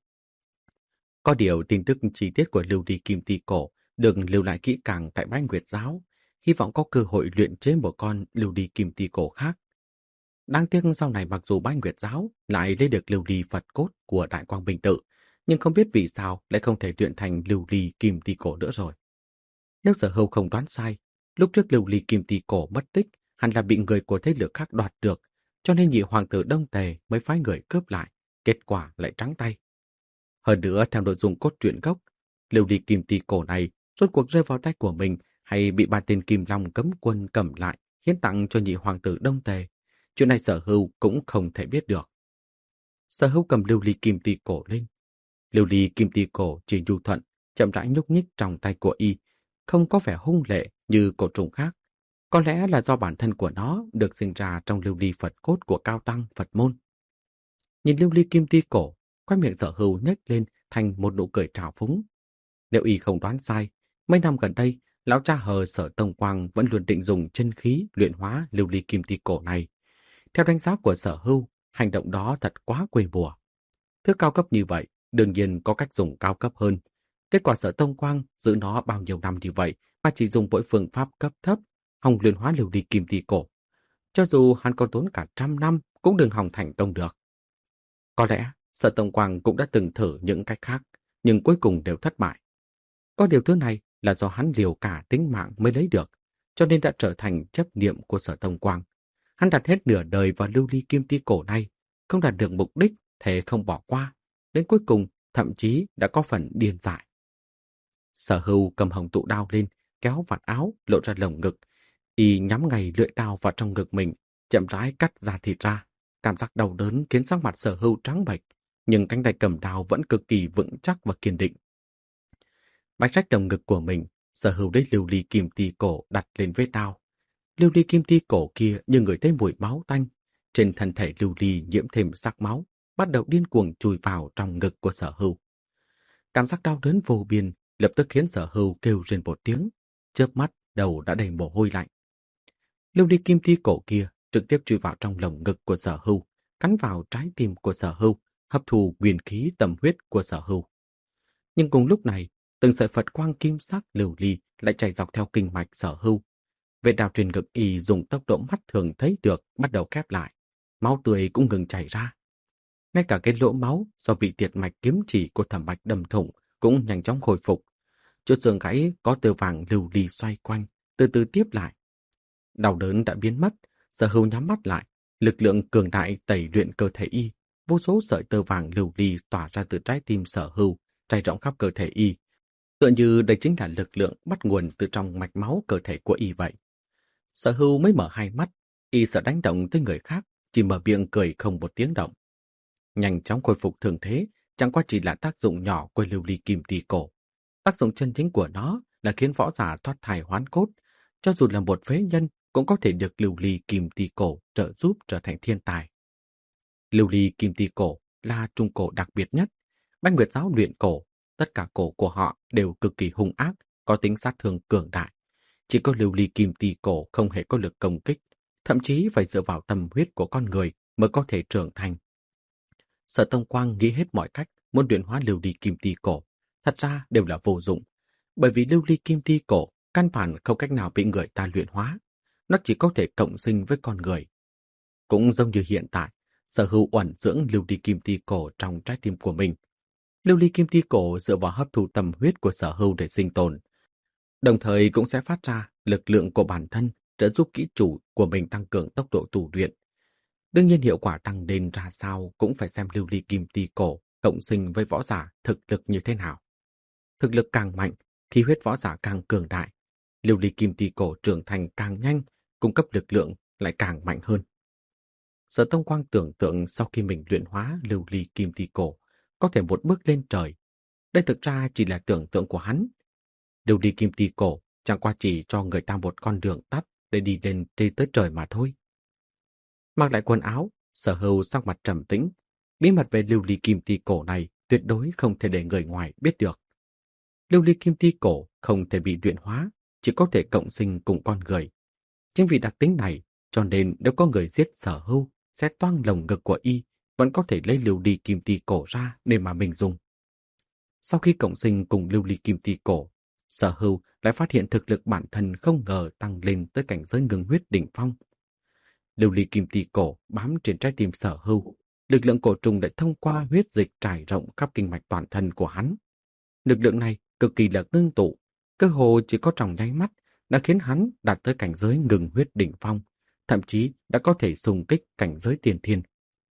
Có điều tin tức chi tiết của lưu ly kim ti cổ được lưu lại kỹ càng tại Bái Nguyệt giáo, hy vọng có cơ hội luyện chế một con lưu ly kim ti cổ khác. Đáng tiếc sau này mặc dù Bái Nguyệt giáo lại lấy được lưu ly Phật cốt của Đại Quang Bình Tự, nhưng không biết vì sao lại không thể luyện thành lưu ly kim ti cổ nữa rồi. Nếu Sở Hữu không đoán sai, lúc trước lưu ly kim ti cổ mất tích hẳn là bị người của thế lực khác đoạt được, cho nên nhị hoàng tử Đông Tề mới phái người cướp lại, kết quả lại trắng tay. Hơn nữa, theo nội dung cốt truyện gốc, lưu ly kim ti cổ này rốt cuộc rơi vào tay của mình hay bị ba tên Kim Long cấm quân cầm lại, hiến tặng cho nhị hoàng tử Đông Tề. Chuyện này Sở Hữu cũng không thể biết được. Sở Hữu cầm lưu ly kim ti cổ lên. Lưu ly kim ti cổ chỉ nhu thuận, chậm rãi nhúc nhích trong tay của y, không có vẻ hung lệ như cổ trùng khác. Có lẽ là do bản thân của nó được sinh ra trong lưu ly Phật cốt của Cao Tăng Phật môn. Nhìn lưu ly kim ti cổ, khóe miệng Sở Hữu nhếch lên thành một nụ cười trào phúng. Nếu y không đoán sai, mấy năm gần đây, lão cha hờ Sở Tông Quang vẫn luôn định dùng chân khí luyện hóa lưu ly kim ti cổ này. Theo đánh giá của Sở Hữu, hành động đó thật quá quê mùa. Thứ cao cấp như vậy, đương nhiên có cách dùng cao cấp hơn. Kết quả Sở Tông Quang giữ nó bao nhiêu năm như vậy mà chỉ dùng mỗi phương pháp cấp thấp, hòng luyện hóa lưu ly kim ti cổ. Cho dù hắn có tốn cả 100 năm cũng đừng hòng thành công được. Có lẽ Sở Tông Quang cũng đã từng thử những cách khác, nhưng cuối cùng đều thất bại. Có điều thứ này là do hắn liều cả tính mạng mới lấy được, cho nên đã trở thành chấp niệm của Sở Thông Quang. Hắn đặt hết nửa đời vào lưu ly kim ti cổ này, không đạt được mục đích, thế không bỏ qua. Đến cuối cùng, thậm chí đã có phần điên dại. Sở Hưu cầm hồng tụ đao lên, kéo vạt áo, lộ ra lồng ngực. Y nhắm ngay lưỡi đao vào trong ngực mình, chậm rãi cắt ra thịt ra. Cảm giác đau đớn khiến sắc mặt Sở Hưu trắng bệch, nhưng cánh tay cầm đao vẫn cực kỳ vững chắc và kiên định. Bách rách lồng ngực của mình, Sở Hưu lấy lưu ly kim ti cổ đặt lên vết đao. Lưu ly kim ti cổ kia như người thấy mùi máu tanh. Trên thân thể lưu ly nhiễm thêm sắc máu, bắt đầu điên cuồng chui vào trong ngực của Sở Hưu. Cảm giác đau đớn vô biên lập tức khiến Sở Hưu kêu lên một tiếng, chớp mắt đầu đã đầy mồ hôi lạnh. Lưu ly kim ti cổ kia trực tiếp chui vào trong lồng ngực của Sở Hưu, cắn vào trái tim của Sở Hưu, hấp thu nguyên khí tâm huyết của Sở Hưu. Nhưng cùng lúc này, từng sợi Phật quang kim sắc lưu ly lại chảy dọc theo kinh mạch Sở Hưu. Vết đao trên ngực y dùng tốc độ mắt thường thấy được bắt đầu khép lại, máu tươi cũng ngừng chảy ra. Ngay cả cái lỗ máu do bị tiệt mạch kiếm chỉ của Thẩm Bạch đâm thủng cũng nhanh chóng hồi phục. Chỗ xương gãy có tơ vàng lưu ly xoay quanh, từ từ tiếp lại. Đau đớn đã biến mất, Sở Hưu nhắm mắt lại, lực lượng cường đại tẩy luyện cơ thể y, vô số sợi tơ vàng lưu ly tỏa ra từ trái tim Sở Hưu, trải rộng khắp cơ thể y. Tựa như đây chính là lực lượng bắt nguồn từ trong mạch máu cơ thể của y vậy. Sở Hưu mới mở hai mắt, y sợ đánh động tới người khác, chỉ mở miệng cười không một tiếng động. Nhanh chóng khôi phục thường thế, chẳng qua chỉ là tác dụng nhỏ của lưu ly kim ti cổ. Tác dụng chân chính của nó là khiến võ giả thoát thai hoán cốt, cho dù là một phế nhân cũng có thể được lưu ly kim ti cổ trợ giúp trở thành thiên tài. Lưu ly kim ti cổ là trung cổ đặc biệt nhất. Bách Nguyệt giáo luyện cổ, tất cả cổ của họ đều cực kỳ hung ác, có tính sát thương cường đại. Chỉ có lưu ly kim ti cổ không hề có lực công kích, thậm chí phải dựa vào tâm huyết của con người mới có thể trưởng thành. Sở Tông Quang nghĩ hết mọi cách muốn luyện hóa lưu ly kim ti cổ, thật ra đều là vô dụng, bởi vì lưu ly kim ti cổ căn bản không cách nào bị người ta luyện hóa, nó chỉ có thể cộng sinh với con người. Cũng giống như hiện tại, Sở Hưu uẩn dưỡng lưu ly kim ti cổ trong trái tim của mình. Lưu ly kim ti cổ dựa vào hấp thu tâm huyết của Sở Hưu để sinh tồn, đồng thời cũng sẽ phát ra lực lượng của bản thân, trợ giúp kỹ chủ của mình tăng cường tốc độ tu luyện. Đương nhiên hiệu quả tăng lên ra sao cũng phải xem lưu ly kim ti cổ cộng sinh với võ giả thực lực như thế nào. Thực lực càng mạnh, khí huyết võ giả càng cường đại, lưu ly kim ti cổ trưởng thành càng nhanh, cung cấp lực lượng lại càng mạnh hơn. Sở Tông Quang tưởng tượng sau khi mình luyện hóa lưu ly kim ti cổ, có thể một bước lên trời. Đây thực ra chỉ là tưởng tượng của hắn. Lưu ly kim ti cổ chẳng qua chỉ cho người ta một con đường tắt để đi lên đi tới trời mà thôi. Mặc lại quần áo, Sở Hưu sắc mặt trầm tĩnh. Bí mật về lưu ly kim ti cổ này tuyệt đối không thể để người ngoài biết được. Lưu ly kim ti cổ không thể bị luyện hóa, chỉ có thể cộng sinh cùng con người. Chính vì đặc tính này, cho nên nếu có người giết Sở Hưu, sẽ toang lồng ngực của y, vẫn có thể lấy lưu ly kim ti cổ ra để mà mình dùng. Sau khi cộng sinh cùng lưu ly kim ti cổ, Sở Hưu lại phát hiện thực lực bản thân không ngờ tăng lên tới cảnh giới ngưng huyết đỉnh phong. Lưu ly kim ti cổ bám trên trái tim Sở Hưu, lực lượng cổ trùng lại thông qua huyết dịch trải rộng khắp kinh mạch toàn thân của hắn. Lực lượng này cực kỳ là ngưng tụ, cơ hồ chỉ có trong nháy mắt đã khiến hắn đạt tới cảnh giới ngưng huyết đỉnh phong, thậm chí đã có thể xung kích cảnh giới tiên thiên.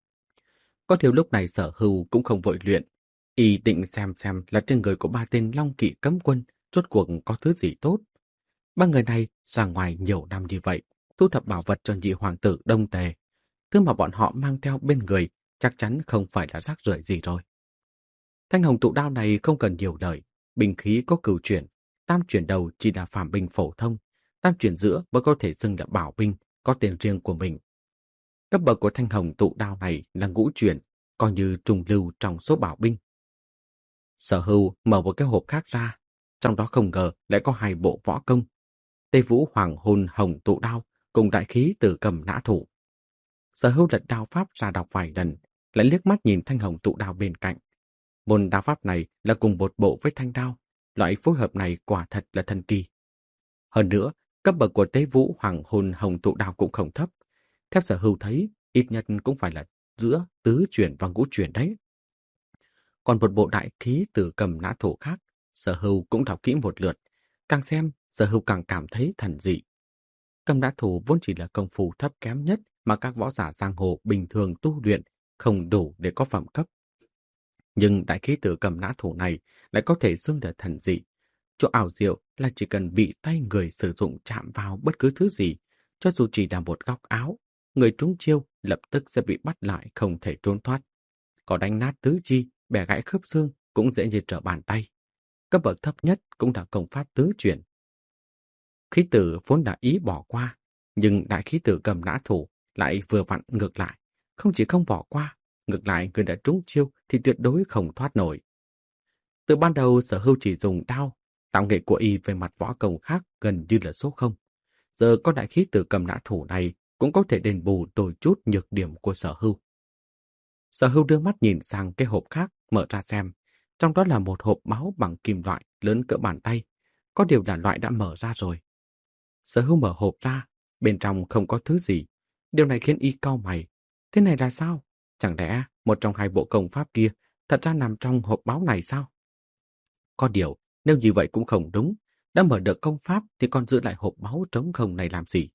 Có điều lúc này Sở Hưu cũng không vội luyện, y định xem là trên người của ba tên Long Kỵ cấm quân rốt cuộc có thứ gì tốt. Ba người này ra ngoài nhiều năm như vậy, thu thập bảo vật cho nhị hoàng tử Đông Tề. Thứ mà bọn họ mang theo bên người chắc chắn không phải là rác rưởi gì rồi. Thanh hồng tụ đao này không cần nhiều lời, binh khí có cửu chuyển, tam chuyển đầu chỉ là phàm binh phổ thông, tam chuyển giữa mới có thể xưng là bảo binh, có tên riêng của mình. Cấp bậc của thanh hồng tụ đao này là ngũ chuyển, coi như trùng lưu trong số bảo binh. Sở Hưu mở một cái hộp khác ra, trong đó không ngờ lại có 2 bộ võ công. Tây Vũ Hoàng Hôn Hồng Tụ Đao cùng đại khí Tử Cầm Nã Thủ. Sở Hưu lật đao pháp ra đọc vài lần, lại liếc mắt nhìn thanh hồng tụ đao bên cạnh. Môn đao pháp này là cùng một bộ với thanh đao, loại phối hợp này quả thật là thần kỳ. Hơn nữa, cấp bậc của Tế Vũ Hoàng Hôn Hồng Tụ Đao cũng không thấp. Theo Sở Hưu thấy, ít nhất cũng phải là giữa tứ chuyển và ngũ chuyển đấy. Còn một bộ đại khí từ cầm nã thủ khác, Sở Hưu cũng đọc kỹ một lượt. Càng xem, Sở Hưu càng cảm thấy thần dị. Cầm nã thủ vốn chỉ là công phu thấp kém nhất mà các võ giả giang hồ bình thường tu luyện, không đủ để có phẩm cấp. Nhưng đại khí tử cầm nã thủ này lại có thể xưng là thần dị. Chỗ ảo diệu là chỉ cần bị tay người sử dụng chạm vào bất cứ thứ gì, cho dù chỉ là một góc áo, người trúng chiêu lập tức sẽ bị bắt lại không thể trốn thoát. Có đánh nát tứ chi, bẻ gãy khớp xương cũng dễ như trở bàn tay. Cấp bậc thấp nhất cũng là công pháp tứ chuyển. Khí tử vốn đã ý bỏ qua, nhưng đại khí tử cầm nã thủ lại vừa vặn ngược lại. Không chỉ không bỏ qua, ngược lại người đã trúng chiêu thì tuyệt đối không thoát nổi. Từ ban đầu Sở Hưu chỉ dùng đao, tạo nghệ của y về mặt võ công khác gần như là số không. Giờ có đại khí tử cầm nã thủ này cũng có thể đền bù đôi chút nhược điểm của Sở Hưu. Sở Hưu đưa mắt nhìn sang cái hộp khác, mở ra xem. Trong đó là một hộp máu bằng kim loại lớn cỡ bàn tay. Có điều là loại đã mở ra rồi. Sở Hưu mở hộp ra, bên trong không có thứ gì. Điều này khiến y cau mày. Thế này là sao? Chẳng lẽ một trong hai bộ công pháp kia thật ra nằm trong hộp máu này sao? Có điều, nếu như vậy cũng không đúng. Đã mở được công pháp thì còn giữ lại hộp máu trống không này làm gì?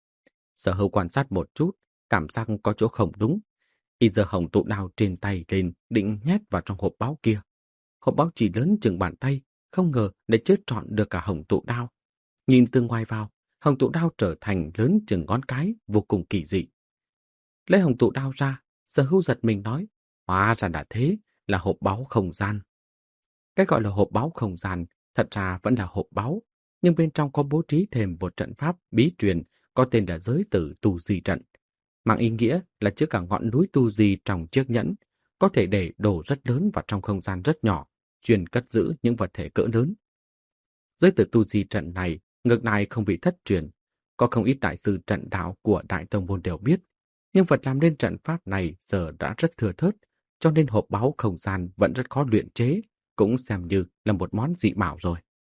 Sở Hưu quan sát một chút, cảm giác có chỗ không đúng. Y giơ hồng tụ đao trên tay lên, định nhét vào trong hộp báo kia. Hộp báo chỉ lớn chừng bàn tay, không ngờ lại chứa trọn được cả hồng tụ đao. Nhìn từ ngoài vào, hồng tụ đao trở thành lớn chừng ngón cái, vô cùng kỳ dị. Lấy hồng tụ đao ra, Sở Hưu giật mình nói, hóa ra đã thế, là hộp báu không gian. Cái gọi là hộp báu không gian, thật ra vẫn là hộp báu, nhưng bên trong có bố trí thêm một trận pháp bí truyền có tên là giới tử tu di trận. Mang ý nghĩa là chứa cả ngọn núi tu di trong chiếc nhẫn, có thể để đồ rất lớn vào trong không gian rất nhỏ, chuyên cất giữ những vật thể cỡ lớn. Giới tử tu di trận này ngược lại không bị thất truyền, có không ít đại sư trận đạo của Đại Tông môn đều biết, nhưng vật làm nên trận pháp này giờ đã rất thừa thớt, cho nên hộp báu không gian vẫn rất khó luyện chế, cũng xem như là một món dị bảo rồi.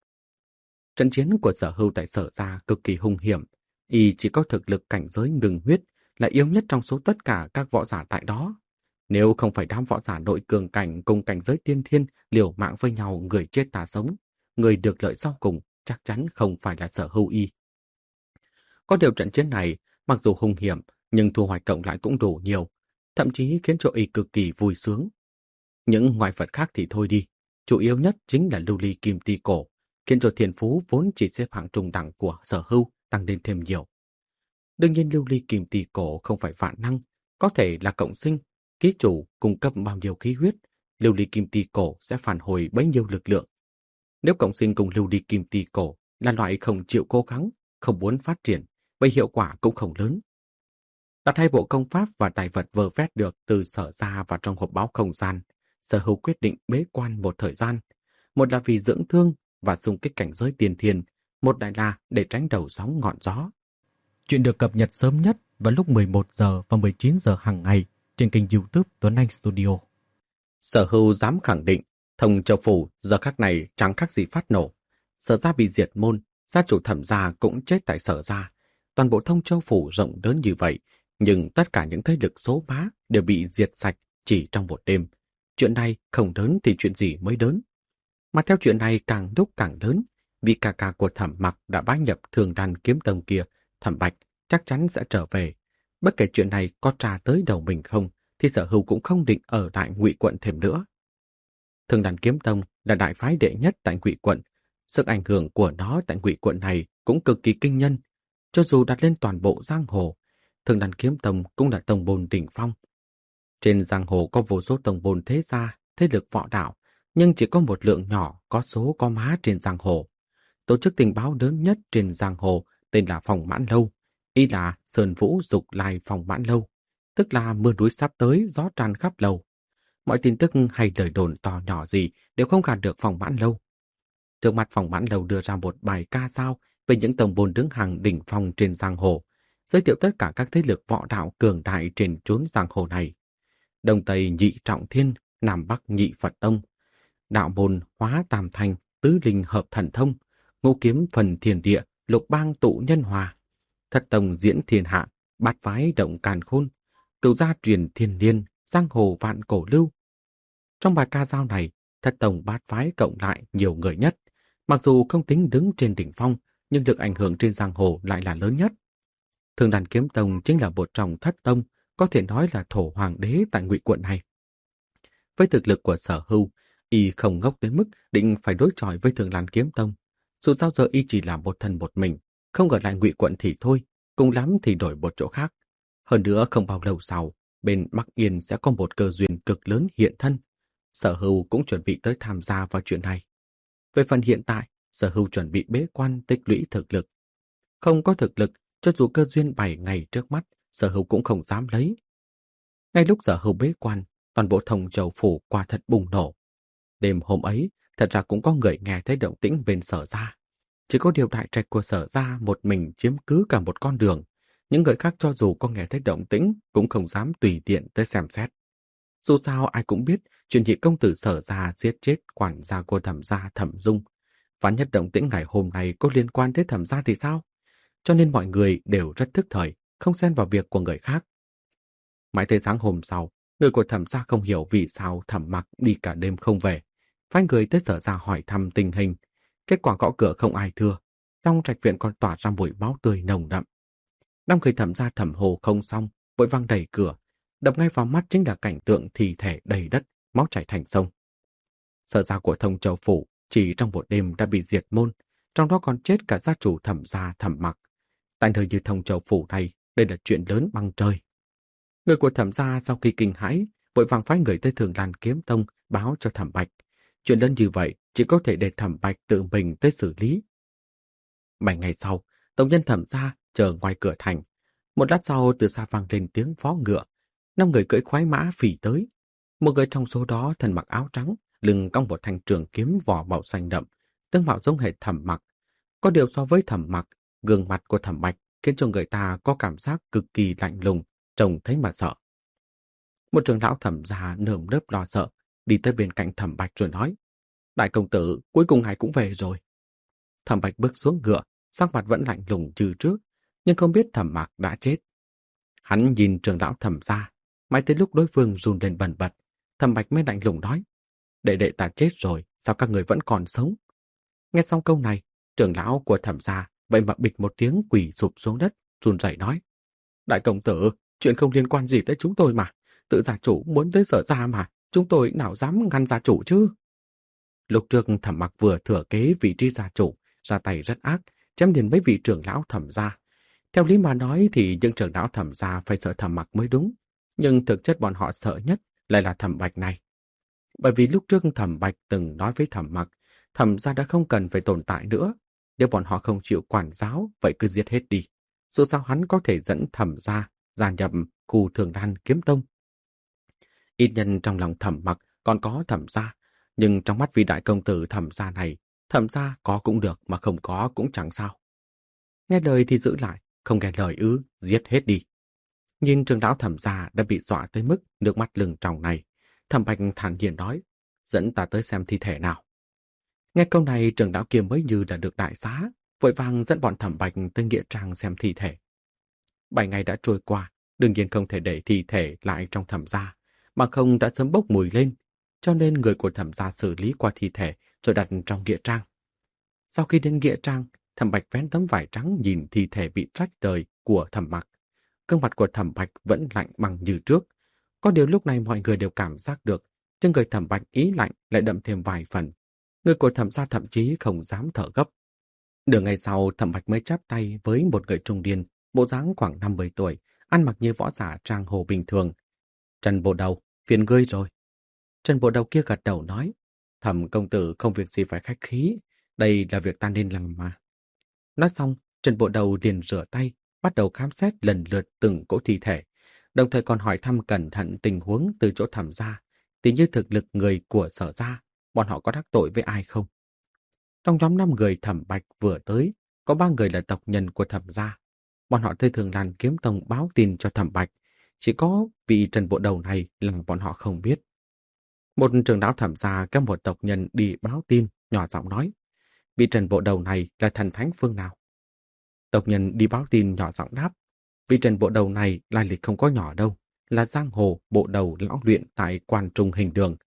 Trận chiến của Sở Hưu tại Sở Gia cực kỳ hung hiểm, y chỉ có thực lực cảnh giới ngừng huyết, là yếu nhất trong số tất cả các võ giả tại đó. Nếu không phải đám võ giả nội cường cảnh cùng cảnh giới tiên thiên liều mạng với nhau người chết ta sống, người được lợi sau cùng chắc chắn không phải là Sở Hưu y. Có điều trận chiến này, mặc dù hung hiểm, nhưng thu hoạch cộng lại cũng đủ nhiều, thậm chí khiến cho y cực kỳ vui sướng. Những ngoại vật khác thì thôi đi, chủ yếu nhất chính là lưu ly kim ti cổ, khiến cho thiên phú vốn chỉ xếp hạng trung đẳng của Sở Hưu tăng lên thêm nhiều. Đương nhiên lưu ly kim ti cổ không phải vạn năng, có thể là cộng sinh, ký chủ cung cấp bao nhiêu khí huyết, lưu ly kim ti cổ sẽ phản hồi bấy nhiêu lực lượng. Nếu cộng sinh cùng lưu ly kim ti cổ là loại không chịu cố gắng, không muốn phát triển, vậy hiệu quả cũng không lớn. Đặt hai bộ công pháp và tài vật vơ vét được từ Sở Gia vào trong hộp báo không gian, Sở Hưu quyết định bế quan một thời gian. Một là vì dưỡng thương và xung kích cảnh giới tiên thiên, một lại là để tránh đầu sóng ngọn gió. Chuyện được cập nhật sớm nhất vào lúc 11 giờ và 19 giờ hàng ngày trên kênh YouTube Tuấn Anh Studio. Sở Hưu dám khẳng định, Thông Châu Phủ giờ khắc này chẳng khác gì phát nổ. Sở Gia bị diệt môn, gia chủ Thẩm gia cũng chết tại Sở Gia. Toàn bộ Thông Châu Phủ rộng lớn như vậy, nhưng tất cả những thế lực số má đều bị diệt sạch chỉ trong một đêm. Chuyện này không lớn thì chuyện gì mới lớn. Mà theo chuyện này càng lúc càng lớn, vì ca ca của Thẩm Mặc đã bái nhập Thường Đan Kiếm Tông kia, Thẩm Bạch chắc chắn sẽ trở về. Bất kể chuyện này có tra tới đầu mình không, thì Sở Hưu cũng không định ở lại Ngụy Quận thêm nữa. Thường Đan Kiếm Tông là đại phái đệ nhất tại Ngụy Quận. Sức ảnh hưởng của nó tại Ngụy Quận này cũng cực kỳ kinh nhân. Cho dù đặt lên toàn bộ giang hồ, Thường Đan Kiếm Tông cũng là tông môn đỉnh phong. Trên giang hồ có vô số tông môn thế gia, thế lực võ đạo, nhưng chỉ có một lượng nhỏ có số có má trên giang hồ. Tổ chức tình báo lớn nhất trên giang hồ tên là Phòng Mãn Lâu, y là Sơn Vũ Dục Lai Phòng Mãn Lâu, tức là mưa núi sắp tới, gió tràn khắp lâu. Mọi tin tức hay lời đồn to nhỏ gì đều không gạt được Phòng Mãn Lâu. Trước mặt Phòng Mãn Lâu đưa ra một bài ca dao về những tông môn đứng hàng đỉnh phong trên giang hồ, giới thiệu tất cả các thế lực võ đạo cường đại trên chốn giang hồ này. Đông Tây nhị trọng thiên, Nam Bắc nhị Phật tông, đạo môn hóa tam thanh, tứ linh hợp thần thông, ngũ kiếm phần thiên địa, lục bang tụ nhân hòa, thất tông diễn thiên hạ, bát phái động càn khôn, cửu gia truyền thiên niên, giang hồ vạn cổ lưu. Trong bài ca dao này, thất tông bát phái cộng lại nhiều người nhất. Mặc dù không tính đứng trên đỉnh phong, nhưng lực ảnh hưởng trên giang hồ lại là lớn nhất. Thường Đàn Kiếm Tông chính là một trong thất tông, có thể nói là thổ hoàng đế tại Ngụy quận này. Với thực lực của Sở Hưu, y không ngốc tới mức định phải đối chọi với Thường Đàn Kiếm Tông. Dù sao giờ y chỉ là một thân một mình, không ở lại Ngụy quận thì thôi, cùng lắm thì đổi một chỗ khác. Hơn nữa không bao lâu sau, bên Bắc Yên sẽ có một cơ duyên cực lớn hiện thân. Sở Hưu cũng chuẩn bị tới tham gia vào chuyện này. Về phần hiện tại, Sở Hưu chuẩn bị bế quan tích lũy thực lực. Không có thực lực, cho dù cơ duyên 7 ngày trước mắt, Sở Hưu cũng không dám lấy. Ngay lúc Sở Hưu bế quan, toàn bộ Thông Châu phủ quả thật bùng nổ. Đêm hôm ấy, thật ra cũng có người nghe thấy động tĩnh bên Sở gia. Chỉ có điều đại trạch của Sở gia một mình chiếm cứ cả một con đường. Những người khác cho dù có nghe thấy động tĩnh cũng không dám tùy tiện tới xem xét. Dù sao ai cũng biết chuyện nhị công tử Sở gia giết chết quản gia của Thẩm gia Thẩm Dung. Vạn nhất động tĩnh ngày hôm nay có liên quan tới Thẩm gia thì sao? Cho nên mọi người đều rất thức thời, không xen vào việc của người khác. Mãi tới sáng hôm sau, người của Thẩm gia không hiểu vì sao Thẩm Mặc đi cả đêm không về. Phái người tới Sở gia hỏi thăm tình hình. Kết quả gõ cửa không ai thưa. Trong trạch viện còn tỏa ra mùi máu tươi nồng đậm. Năm người Thẩm gia Thẩm Hồ không xong, vội vang đẩy cửa. Đập ngay vào mắt chính là cảnh tượng thi thể đầy đất, máu chảy thành sông. Sở gia của Thông Châu phủ chỉ trong một đêm đã bị diệt môn, trong đó còn chết cả gia chủ Thẩm gia Thẩm Mặc. Tại nơi như Thông Châu phủ này, đây là chuyện lớn bằng trời. Người của Thẩm gia sau khi kinh hãi, vội vàng phái người tới Thường Đàn Kiếm Tông báo cho Thẩm Bạch. Chuyện lớn như vậy chỉ có thể để Thẩm Bạch tự mình tới xử lý. 7 ngày sau, tổng nhân Thẩm gia chờ ngoài cửa thành. Một lát sau từ xa vang lên tiếng vó ngựa. 5 người cưỡi khoái mã phỉ tới. Một người trong số đó thân mặc áo trắng, lưng cong một thanh trường kiếm vỏ màu xanh đậm, tương mạo giống hệt Thẩm Mặc. Có điều so với Thẩm Mặc, gương mặt của Thẩm Bạch khiến cho người ta có cảm giác cực kỳ lạnh lùng, trông thấy mà sợ. Một trưởng lão Thẩm gia nơm nớp lo sợ, đi tới bên cạnh Thẩm Bạch rồi nói: "Đại công tử, cuối cùng ngài cũng về rồi." Thẩm Bạch bước xuống ngựa, sắc mặt vẫn lạnh lùng như trước, nhưng không biết Thẩm Mặc đã chết. Hắn nhìn trưởng lão Thẩm gia, mãi tới lúc đối phương run lên bần bật, Thẩm Bạch mới lạnh lùng nói: "Đệ đệ ta chết rồi, sao các người vẫn còn sống?" Nghe xong câu này, trưởng lão của Thẩm gia vậy mà bịch một tiếng quỳ sụp xuống đất, run rẩy nói: "Đại công tử, chuyện không liên quan gì tới chúng tôi mà. Tự gia chủ muốn tới Sở gia mà, chúng tôi nào dám ngăn gia chủ chứ?" Lúc trước Thẩm Mặc vừa thừa kế vị trí gia chủ, ra tay rất ác, chém liền mấy vị trưởng lão Thẩm gia. Theo lý mà nói thì những trưởng lão Thẩm gia phải sợ Thẩm Mặc mới đúng, nhưng thực chất bọn họ sợ nhất lại là Thẩm Bạch này. Bởi vì lúc trước Thẩm Bạch từng nói với Thẩm Mặc, Thẩm gia đã không cần phải tồn tại nữa. Nếu bọn họ không chịu quản giáo, vậy cứ giết hết đi. Dù sao hắn có thể dẫn Thẩm gia gia nhập khu Thường Đan Kiếm Tông. Ít nhân trong lòng Thẩm Mặc còn có Thẩm gia, nhưng trong mắt vị đại công tử Thẩm gia này, Thẩm gia có cũng được mà không có cũng chẳng sao. Nghe lời thì giữ lại, không nghe lời giết hết đi. Nhìn trưởng lão Thẩm gia đã bị dọa tới mức nước mắt lưng tròng này, Thẩm Bạch thản nhiên nói: "Dẫn ta tới xem thi thể nào." Nghe câu này, trưởng lão kia mới như là được đại xá, vội vàng dẫn bọn Thẩm Bạch tới nghĩa trang xem thi thể. 7 ngày đã trôi qua, đương nhiên không thể để thi thể lại trong Thẩm gia, mà không đã sớm bốc mùi lên, cho nên người của Thẩm gia xử lý qua thi thể rồi đặt trong nghĩa trang. Sau khi đến nghĩa trang, Thẩm Bạch vén tấm vải trắng nhìn thi thể bị rách rời của Thẩm Mặc. Gương mặt của Thẩm Bạch vẫn lạnh băng như trước. Có điều lúc này mọi người đều cảm giác được, trên người Thẩm Bạch ý lạnh lại đậm thêm vài phần. Người của Thẩm gia thậm chí không dám thở gấp. Nửa ngày sau, Thẩm Bạch mới chắp tay với một người trung niên, bộ dáng khoảng 50 tuổi, ăn mặc như võ giả trang hồ bình thường. "Trần bộ đầu, phiền ngươi rồi." Trần bộ đầu kia gật đầu nói: "Thẩm công tử không việc gì phải khách khí, đây là việc ta nên làm mà." Nói xong, Trần bộ đầu liền rửa tay, bắt đầu khám xét lần lượt từng cỗ thi thể, đồng thời còn hỏi thăm cẩn thận tình huống từ chỗ Thẩm gia, tỉ như thực lực người của Sở gia, bọn họ có đắc tội với ai không. Trong nhóm 5 người Thẩm Bạch vừa tới, có 3 người là tộc nhân của Thẩm gia. Bọn họ tới Thường Đàn Kiếm Tông báo tin cho Thẩm Bạch, chỉ có vị Trần bộ đầu này là bọn họ không biết. Một trưởng lão Thẩm gia kéo một tộc nhân đi báo tin, nhỏ giọng nói: "Vị Trần bộ đầu này là thần thánh phương nào?" Tộc nhân đi báo tin nhỏ giọng đáp: "Vị Trần bộ đầu này lai lịch không có nhỏ đâu, là giang hồ bộ đầu lão luyện tại Quan Trung Hình Đường.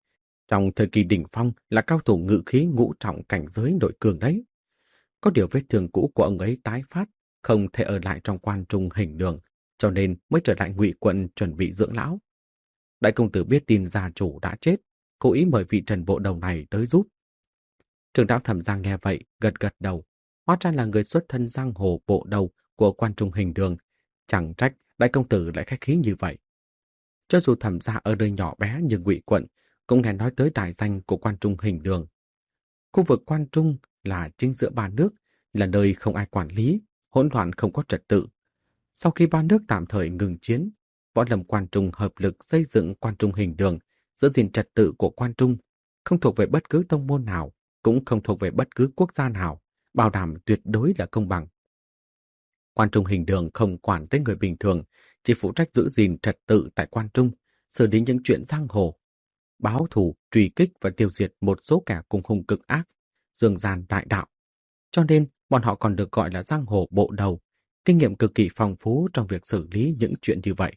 Trong thời kỳ đỉnh phong là cao thủ ngự khí ngũ trọng cảnh giới nội cường đấy. Có điều vết thương cũ của ông ấy tái phát, không thể ở lại trong quan trung hình đường, cho nên mới trở lại Ngụy quận chuẩn bị dưỡng lão. Đại công tử biết tin gia chủ đã chết, cố ý mời vị Trần Bộ Đầu này tới giúp. Trưởng lão Thẩm Giang nghe vậy, gật gật đầu. Hóa ra là người xuất thân giang hồ bộ đầu của quan trung hình đường. Chẳng trách đại công tử lại khách khí như vậy. Cho dù Thẩm gia ở nơi nhỏ bé như Ngụy quận, cũng nghe nói tới đại danh của quan trung hình đường. Khu vực quan trung là chính giữa ba nước, là nơi không ai quản lý, hỗn loạn không có trật tự. Sau khi ba nước tạm thời ngừng chiến, võ lâm quan trung hợp lực xây dựng quan trung hình đường, giữ gìn trật tự của quan trung, không thuộc về bất cứ tông môn nào, cũng không thuộc về bất cứ quốc gia nào, bảo đảm tuyệt đối là công bằng. Quan trung hình đường không quản tới người bình thường, chỉ phụ trách giữ gìn trật tự tại quan trung, xử lý những chuyện giang hồ, báo thù, truy kích và tiêu diệt một số kẻ cùng hung cực ác, dương gian đại đạo. Cho nên, bọn họ còn được gọi là giang hồ bộ đầu, kinh nghiệm cực kỳ phong phú trong việc xử lý những chuyện như vậy.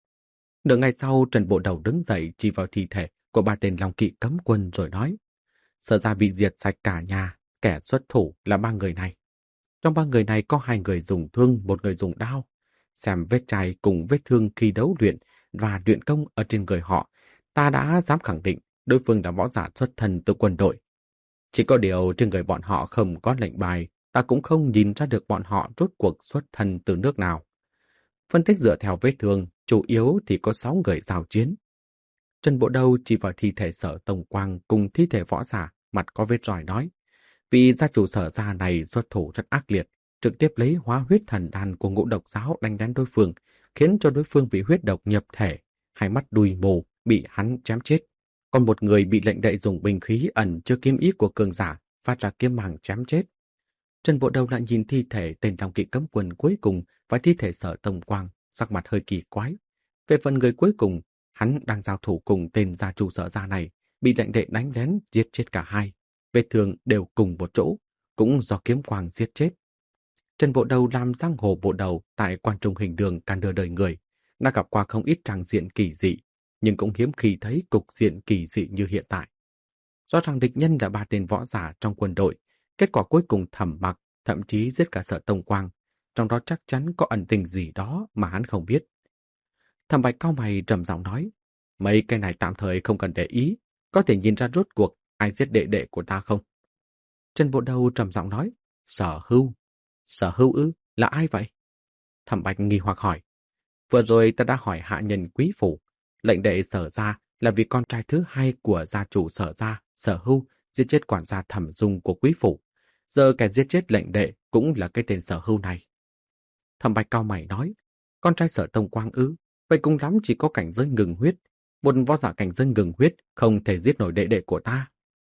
Nửa ngày sau, Trần Bộ Đầu đứng dậy chỉ vào thi thể của ba tên Long Kỵ cấm quân rồi nói: Sở ra bị diệt sạch cả nhà, kẻ xuất thủ là ba người này. Trong ba người này có hai người dùng thương, một người dùng đao. Xem vết chai cùng vết thương khi đấu luyện và luyện công ở trên người họ, ta đã dám khẳng định đối phương là võ giả xuất thân từ quân đội. Chỉ có điều trên người bọn họ không có lệnh bài, ta cũng không nhìn ra được bọn họ rốt cuộc xuất thân từ nước nào. Phân tích dựa theo vết thương, chủ yếu thì có 6 người giao chiến. Trần Bộ Đầu chỉ vào thi thể Sở Tông Quang cùng thi thể võ giả, mặt có vết roi nói. Vị gia chủ Sở gia này xuất thủ rất ác liệt, trực tiếp lấy hóa huyết thần đan của Ngũ Độc giáo đánh đến đối phương, khiến cho đối phương bị huyết độc nhập thể, hai mắt đùi mù, bị hắn chém chết. Còn một người bị lệnh đệ dùng binh khí ẩn chứa kiếm ý của cường giả, phát ra kiếm màng chém chết. Trần Bộ Đầu lại nhìn thi thể tên Long Kỵ cấm quân cuối cùng và thi thể Sở Tông Quang, sắc mặt hơi kỳ quái. Về phần người cuối cùng, hắn đang giao thủ cùng tên gia chủ Sở gia này, bị lệnh đệ đánh lén giết chết cả hai. Vết thương đều cùng một chỗ, cũng do kiếm quang giết chết. Trần Bộ Đầu làm giang hồ bộ đầu tại quan trung hình đường cả nửa đời người, đã gặp qua không ít tràng diện kỳ dị, nhưng cũng hiếm khi thấy cục diện kỳ dị như hiện tại. Rõ ràng địch nhân là ba tên võ giả trong quân đội, kết quả cuối cùng Thẩm Mặc thậm chí giết cả Sở Tông Quang, trong đó chắc chắn có ẩn tình gì đó mà hắn không biết. Thẩm Bạch cau mày trầm giọng nói, mấy cái này tạm thời không cần để ý, có thể nhìn ra rốt cuộc ai giết đệ đệ của ta không? Trần Bộ Đầu trầm giọng nói, Sở Hưu. Sở Hưu ư? Là ai vậy? Thẩm Bạch nghi hoặc hỏi. Vừa rồi ta đã hỏi hạ nhân quý phủ, lệnh đệ Sở gia là vì con trai thứ hai của gia chủ Sở gia, Sở Hưu, giết chết quản gia Thẩm Dung của quý phủ. Giờ kẻ giết chết lệnh đệ cũng là cái tên Sở Hưu này. Thẩm Bạch cau mày nói, con trai Sở Tông Quang ư? Vậy cũng lắm chỉ có cảnh giới ngừng huyết. Một võ giả cảnh giới ngừng huyết không thể giết nổi đệ đệ của ta.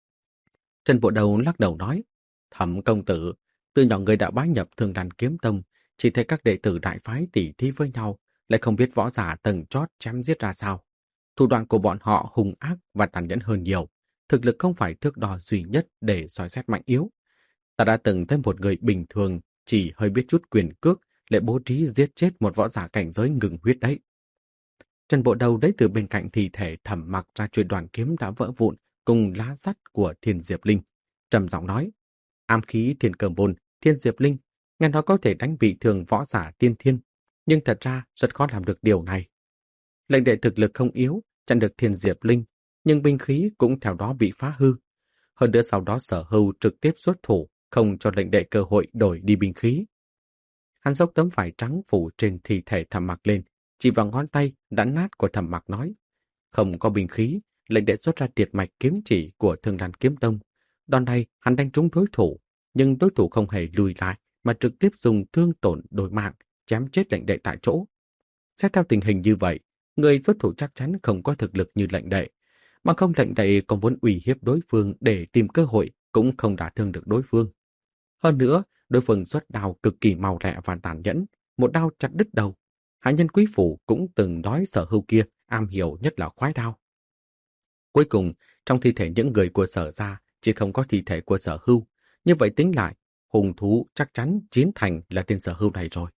Trần Bộ Đầu lắc đầu nói, Thẩm công tử, từ nhỏ người đã bái nhập Thường Đàn Kiếm Tông, chỉ thấy các đệ tử đại phái tỉ thí với nhau, lại không biết võ giả tầng chót chém giết ra sao. Thủ đoạn của bọn họ hung ác và tàn nhẫn hơn nhiều, thực lực không phải thước đo duy nhất để soi xét mạnh yếu. Ta đã từng thấy một người bình thường chỉ hơi biết chút quyền cước lại bố trí giết chết một võ giả cảnh giới ngừng huyết đấy. Trần Bộ Đầu lấy từ bên cạnh thi thể Thẩm Mặc ra chuôi đoàn kiếm đã vỡ vụn cùng lá sắt của Thiên Diệp Linh, trầm giọng nói: ám khí Thiên Cơ Môn, Thiên Diệp Linh, nghe nói có thể đánh bị thương võ giả tiên thiên, nhưng thật ra rất khó làm được điều này. Lệnh đệ thực lực không yếu, chặn được Thiên Diệp Linh, nhưng binh khí cũng theo đó bị phá hư. Hơn nữa sau đó Sở Hưu trực tiếp xuất thủ, không cho lệnh đệ cơ hội đổi đi binh khí. Hắn xốc tấm vải trắng phủ trên thi thể Thẩm Mặc lên, chỉ vào ngón tay đã nát của Thẩm Mặc nói: không có binh khí, lệnh đệ xuất ra triệt mạch kiếm chỉ của Thường Đàn Kiếm Tông. Đòn này hắn đánh trúng đối thủ, nhưng đối thủ không hề lùi lại mà trực tiếp dùng thương tổn đổi mạng, chém chết lệnh đệ tại chỗ. Xét theo tình hình như vậy, người xuất thủ chắc chắn không có thực lực như lệnh đệ, mà không lệnh đệ còn muốn uy hiếp đối phương để tìm cơ hội cũng không đả thương được đối phương. Hơn nữa, đối phương xuất đao cực kỳ mau lẹ và tàn nhẫn, một đao chặt đứt đầu. Hạ nhân quý phủ cũng từng nói Sở Hưu kia am hiểu nhất là khoái đao. Cuối cùng, trong thi thể những người của Sở gia chỉ không có thi thể của Sở Hưu. Như vậy tính lại, hung thú chắc chắn chiến thành là tên Sở Hưu này rồi.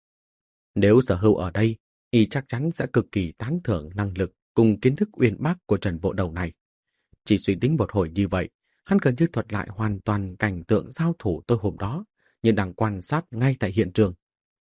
Nếu Sở Hưu ở đây, y chắc chắn sẽ cực kỳ tán thưởng năng lực cùng kiến thức uyên bác của Trần Bộ Đầu này. chỉ suy tính một hồi như vậy, hắn gần như thuật lại hoàn toàn cảnh tượng giao thủ tối hôm đó, nhưng đang quan sát ngay tại hiện trường.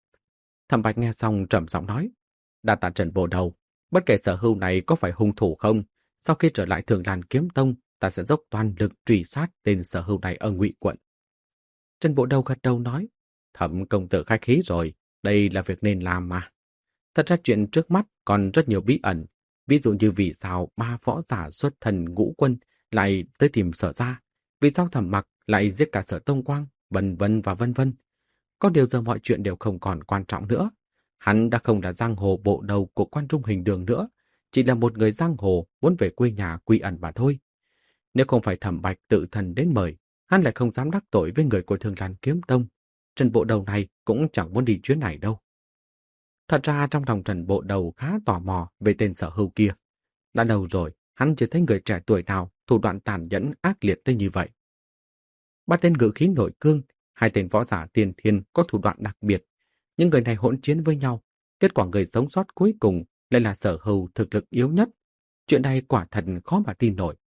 Thẩm Bạch nghe xong trầm giọng nói, đa tạ Trần Bộ Đầu, bất kể Sở Hưu này có phải hung thủ không, sau khi trở lại Thường Lan Kiếm Tông, ta sẽ dốc toàn lực truy sát tên Sở Hưu này ở Ngụy quận. Trần Bộ Đầu gật đầu nói, Thẩm công tử khách khí rồi, đây là việc nên làm mà. Thật ra chuyện trước mắt còn rất nhiều bí ẩn, ví dụ như vì sao ba võ giả xuất thần ngũ quân lại tới tìm Sở gia, vì sao Thẩm Mặc lại giết cả Sở Tông Quang, vân vân và vân vân. Có điều giờ mọi chuyện đều không còn quan trọng nữa. Hắn đã không là giang hồ bộ đầu của Quan Trung Hình Đường nữa, chỉ là một người giang hồ muốn về quê nhà quy ẩn mà thôi. Nếu không phải Thẩm Bạch tự thân đến mời, hắn lại không dám đắc tội với người của Thường Lan Kiếm Tông. Trần Bộ Đầu này cũng chẳng muốn đi chuyến này đâu. Thật ra trong lòng Trần Bộ Đầu khá tò mò về tên Sở Hưu kia. Đã lâu rồi, hắn chưa thấy người trẻ tuổi nào thủ đoạn tàn nhẫn ác liệt tới như vậy. Ba tên ngự khí nội cương, hai tên võ giả tiên thiên có thủ đoạn đặc biệt. Những người này hỗn chiến với nhau, kết quả người sống sót cuối cùng lại là Sở Hưu thực lực yếu nhất. Chuyện này quả thật khó mà tin nổi.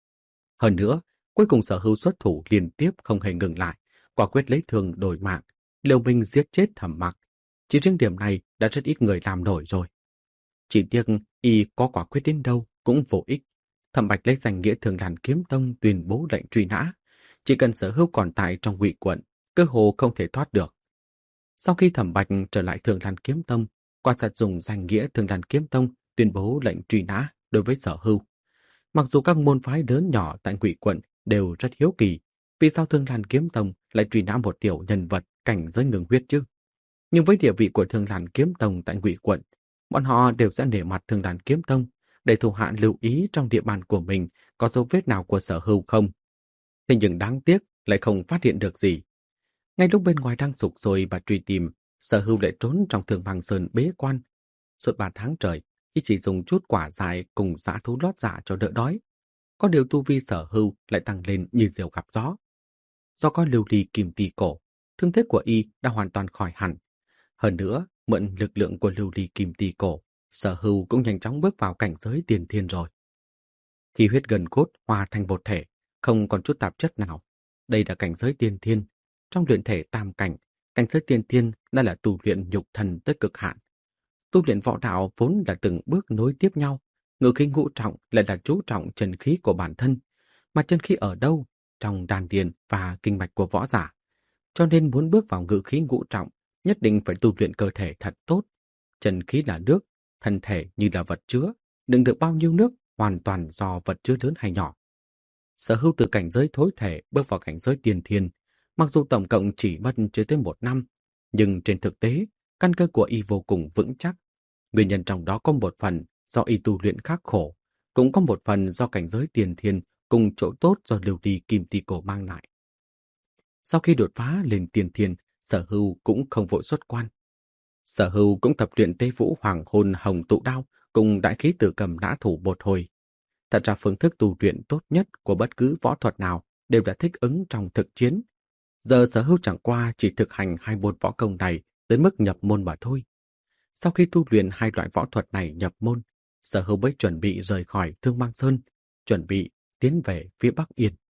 Hơn nữa, cuối cùng Sở Hưu xuất thủ liên tiếp không hề ngừng lại, quả quyết lấy thương đổi mạng, liều mình giết chết Thẩm Mặc. Chỉ riêng điểm này đã rất ít người làm nổi rồi. Chỉ tiếc y có quả quyết đến đâu cũng vô ích. Thẩm Bạch lấy danh nghĩa Thường Lan Kiếm Tông tuyên bố lệnh truy nã. Chỉ cần Sở Hưu còn tại trong Ngụy quận, cơ hồ không thể thoát được. Sau khi Thẩm Bạch trở lại Thường Lan Kiếm Tông, quả thật dùng danh nghĩa Thường Lan Kiếm Tông tuyên bố lệnh truy nã đối với Sở Hưu. Mặc dù các môn phái lớn nhỏ tại Ngụy quận đều rất hiếu kỳ, vì sao Thường Lan Kiếm Tông lại truy nã một tiểu nhân vật cảnh giới ngừng huyết chứ? Nhưng với địa vị của Thường Lan Kiếm Tông tại Ngụy quận, bọn họ đều sẽ nể mặt Thường Lan Kiếm Tông để thủ hạ lưu ý trong địa bàn của mình có dấu vết nào của Sở Hưu không. Thế nhưng đáng tiếc lại không phát hiện được gì. Ngay lúc bên ngoài đang sục sôi và truy tìm, Sở Hưu lại trốn trong Thường Bằng Sơn bế quan. Suốt 3 tháng trời, y chỉ dùng chút quả dại cùng dã thú lót dạ cho đỡ đói. Có điều tu vi Sở Hưu lại tăng lên như diều gặp gió. Do có lưu ly kim tỳ cổ, thương thế của y đã hoàn toàn khỏi hẳn. Hơn nữa, mượn lực lượng của lưu ly kim tỳ cổ, Sở Hưu cũng nhanh chóng bước vào cảnh giới tiền thiên rồi. Khi huyết gần cốt hòa thành một thể, không còn chút tạp chất nào. Đây là cảnh giới tiên thiên. Trong luyện thể tam cảnh, cảnh giới tiên thiên đã là tu luyện nhục thần tới cực hạn. Tu luyện võ đạo vốn là từng bước nối tiếp nhau. Ngự khí ngũ trọng lại là chú trọng chân khí của bản thân. Mà chân khí ở đâu? Trong đan điền và kinh mạch của võ giả. Cho nên muốn bước vào ngự khí ngũ trọng, nhất định phải tu luyện cơ thể thật tốt. Chân khí là nước, thân thể như là vật chứa, đựng được bao nhiêu nước hoàn toàn do vật chứa lớn hay nhỏ. Sở Hưu từ cảnh giới thối thể bước vào cảnh giới tiên thiên, mặc dù tổng cộng chỉ mất chưa tới 1 năm, nhưng trên thực tế, căn cơ của y vô cùng vững chắc. Nguyên nhân trong đó có một phần do y tu luyện khắc khổ, cũng có một phần do cảnh giới tiên thiên cùng chỗ tốt do lưu ly kim tỳ cổ mang lại. Sau khi đột phá lên tiên thiên, Sở Hưu cũng không vội xuất quan. Sở Hưu cũng tập luyện Tế Vũ Hoàng Hôn Hồng Tụ Đao cùng đại khí tử cầm nã thủ một hồi. Thật ra phương thức tu luyện tốt nhất của bất cứ võ thuật nào đều đã thích ứng trong thực chiến. Giờ Sở Hưu chẳng qua chỉ thực hành 2 môn võ công này tới mức nhập môn mà thôi. Sau khi tu luyện 2 loại võ thuật này nhập môn, Sở Hưu mới chuẩn bị rời khỏi Thương Mang Sơn, chuẩn bị tiến về phía Bắc Yên.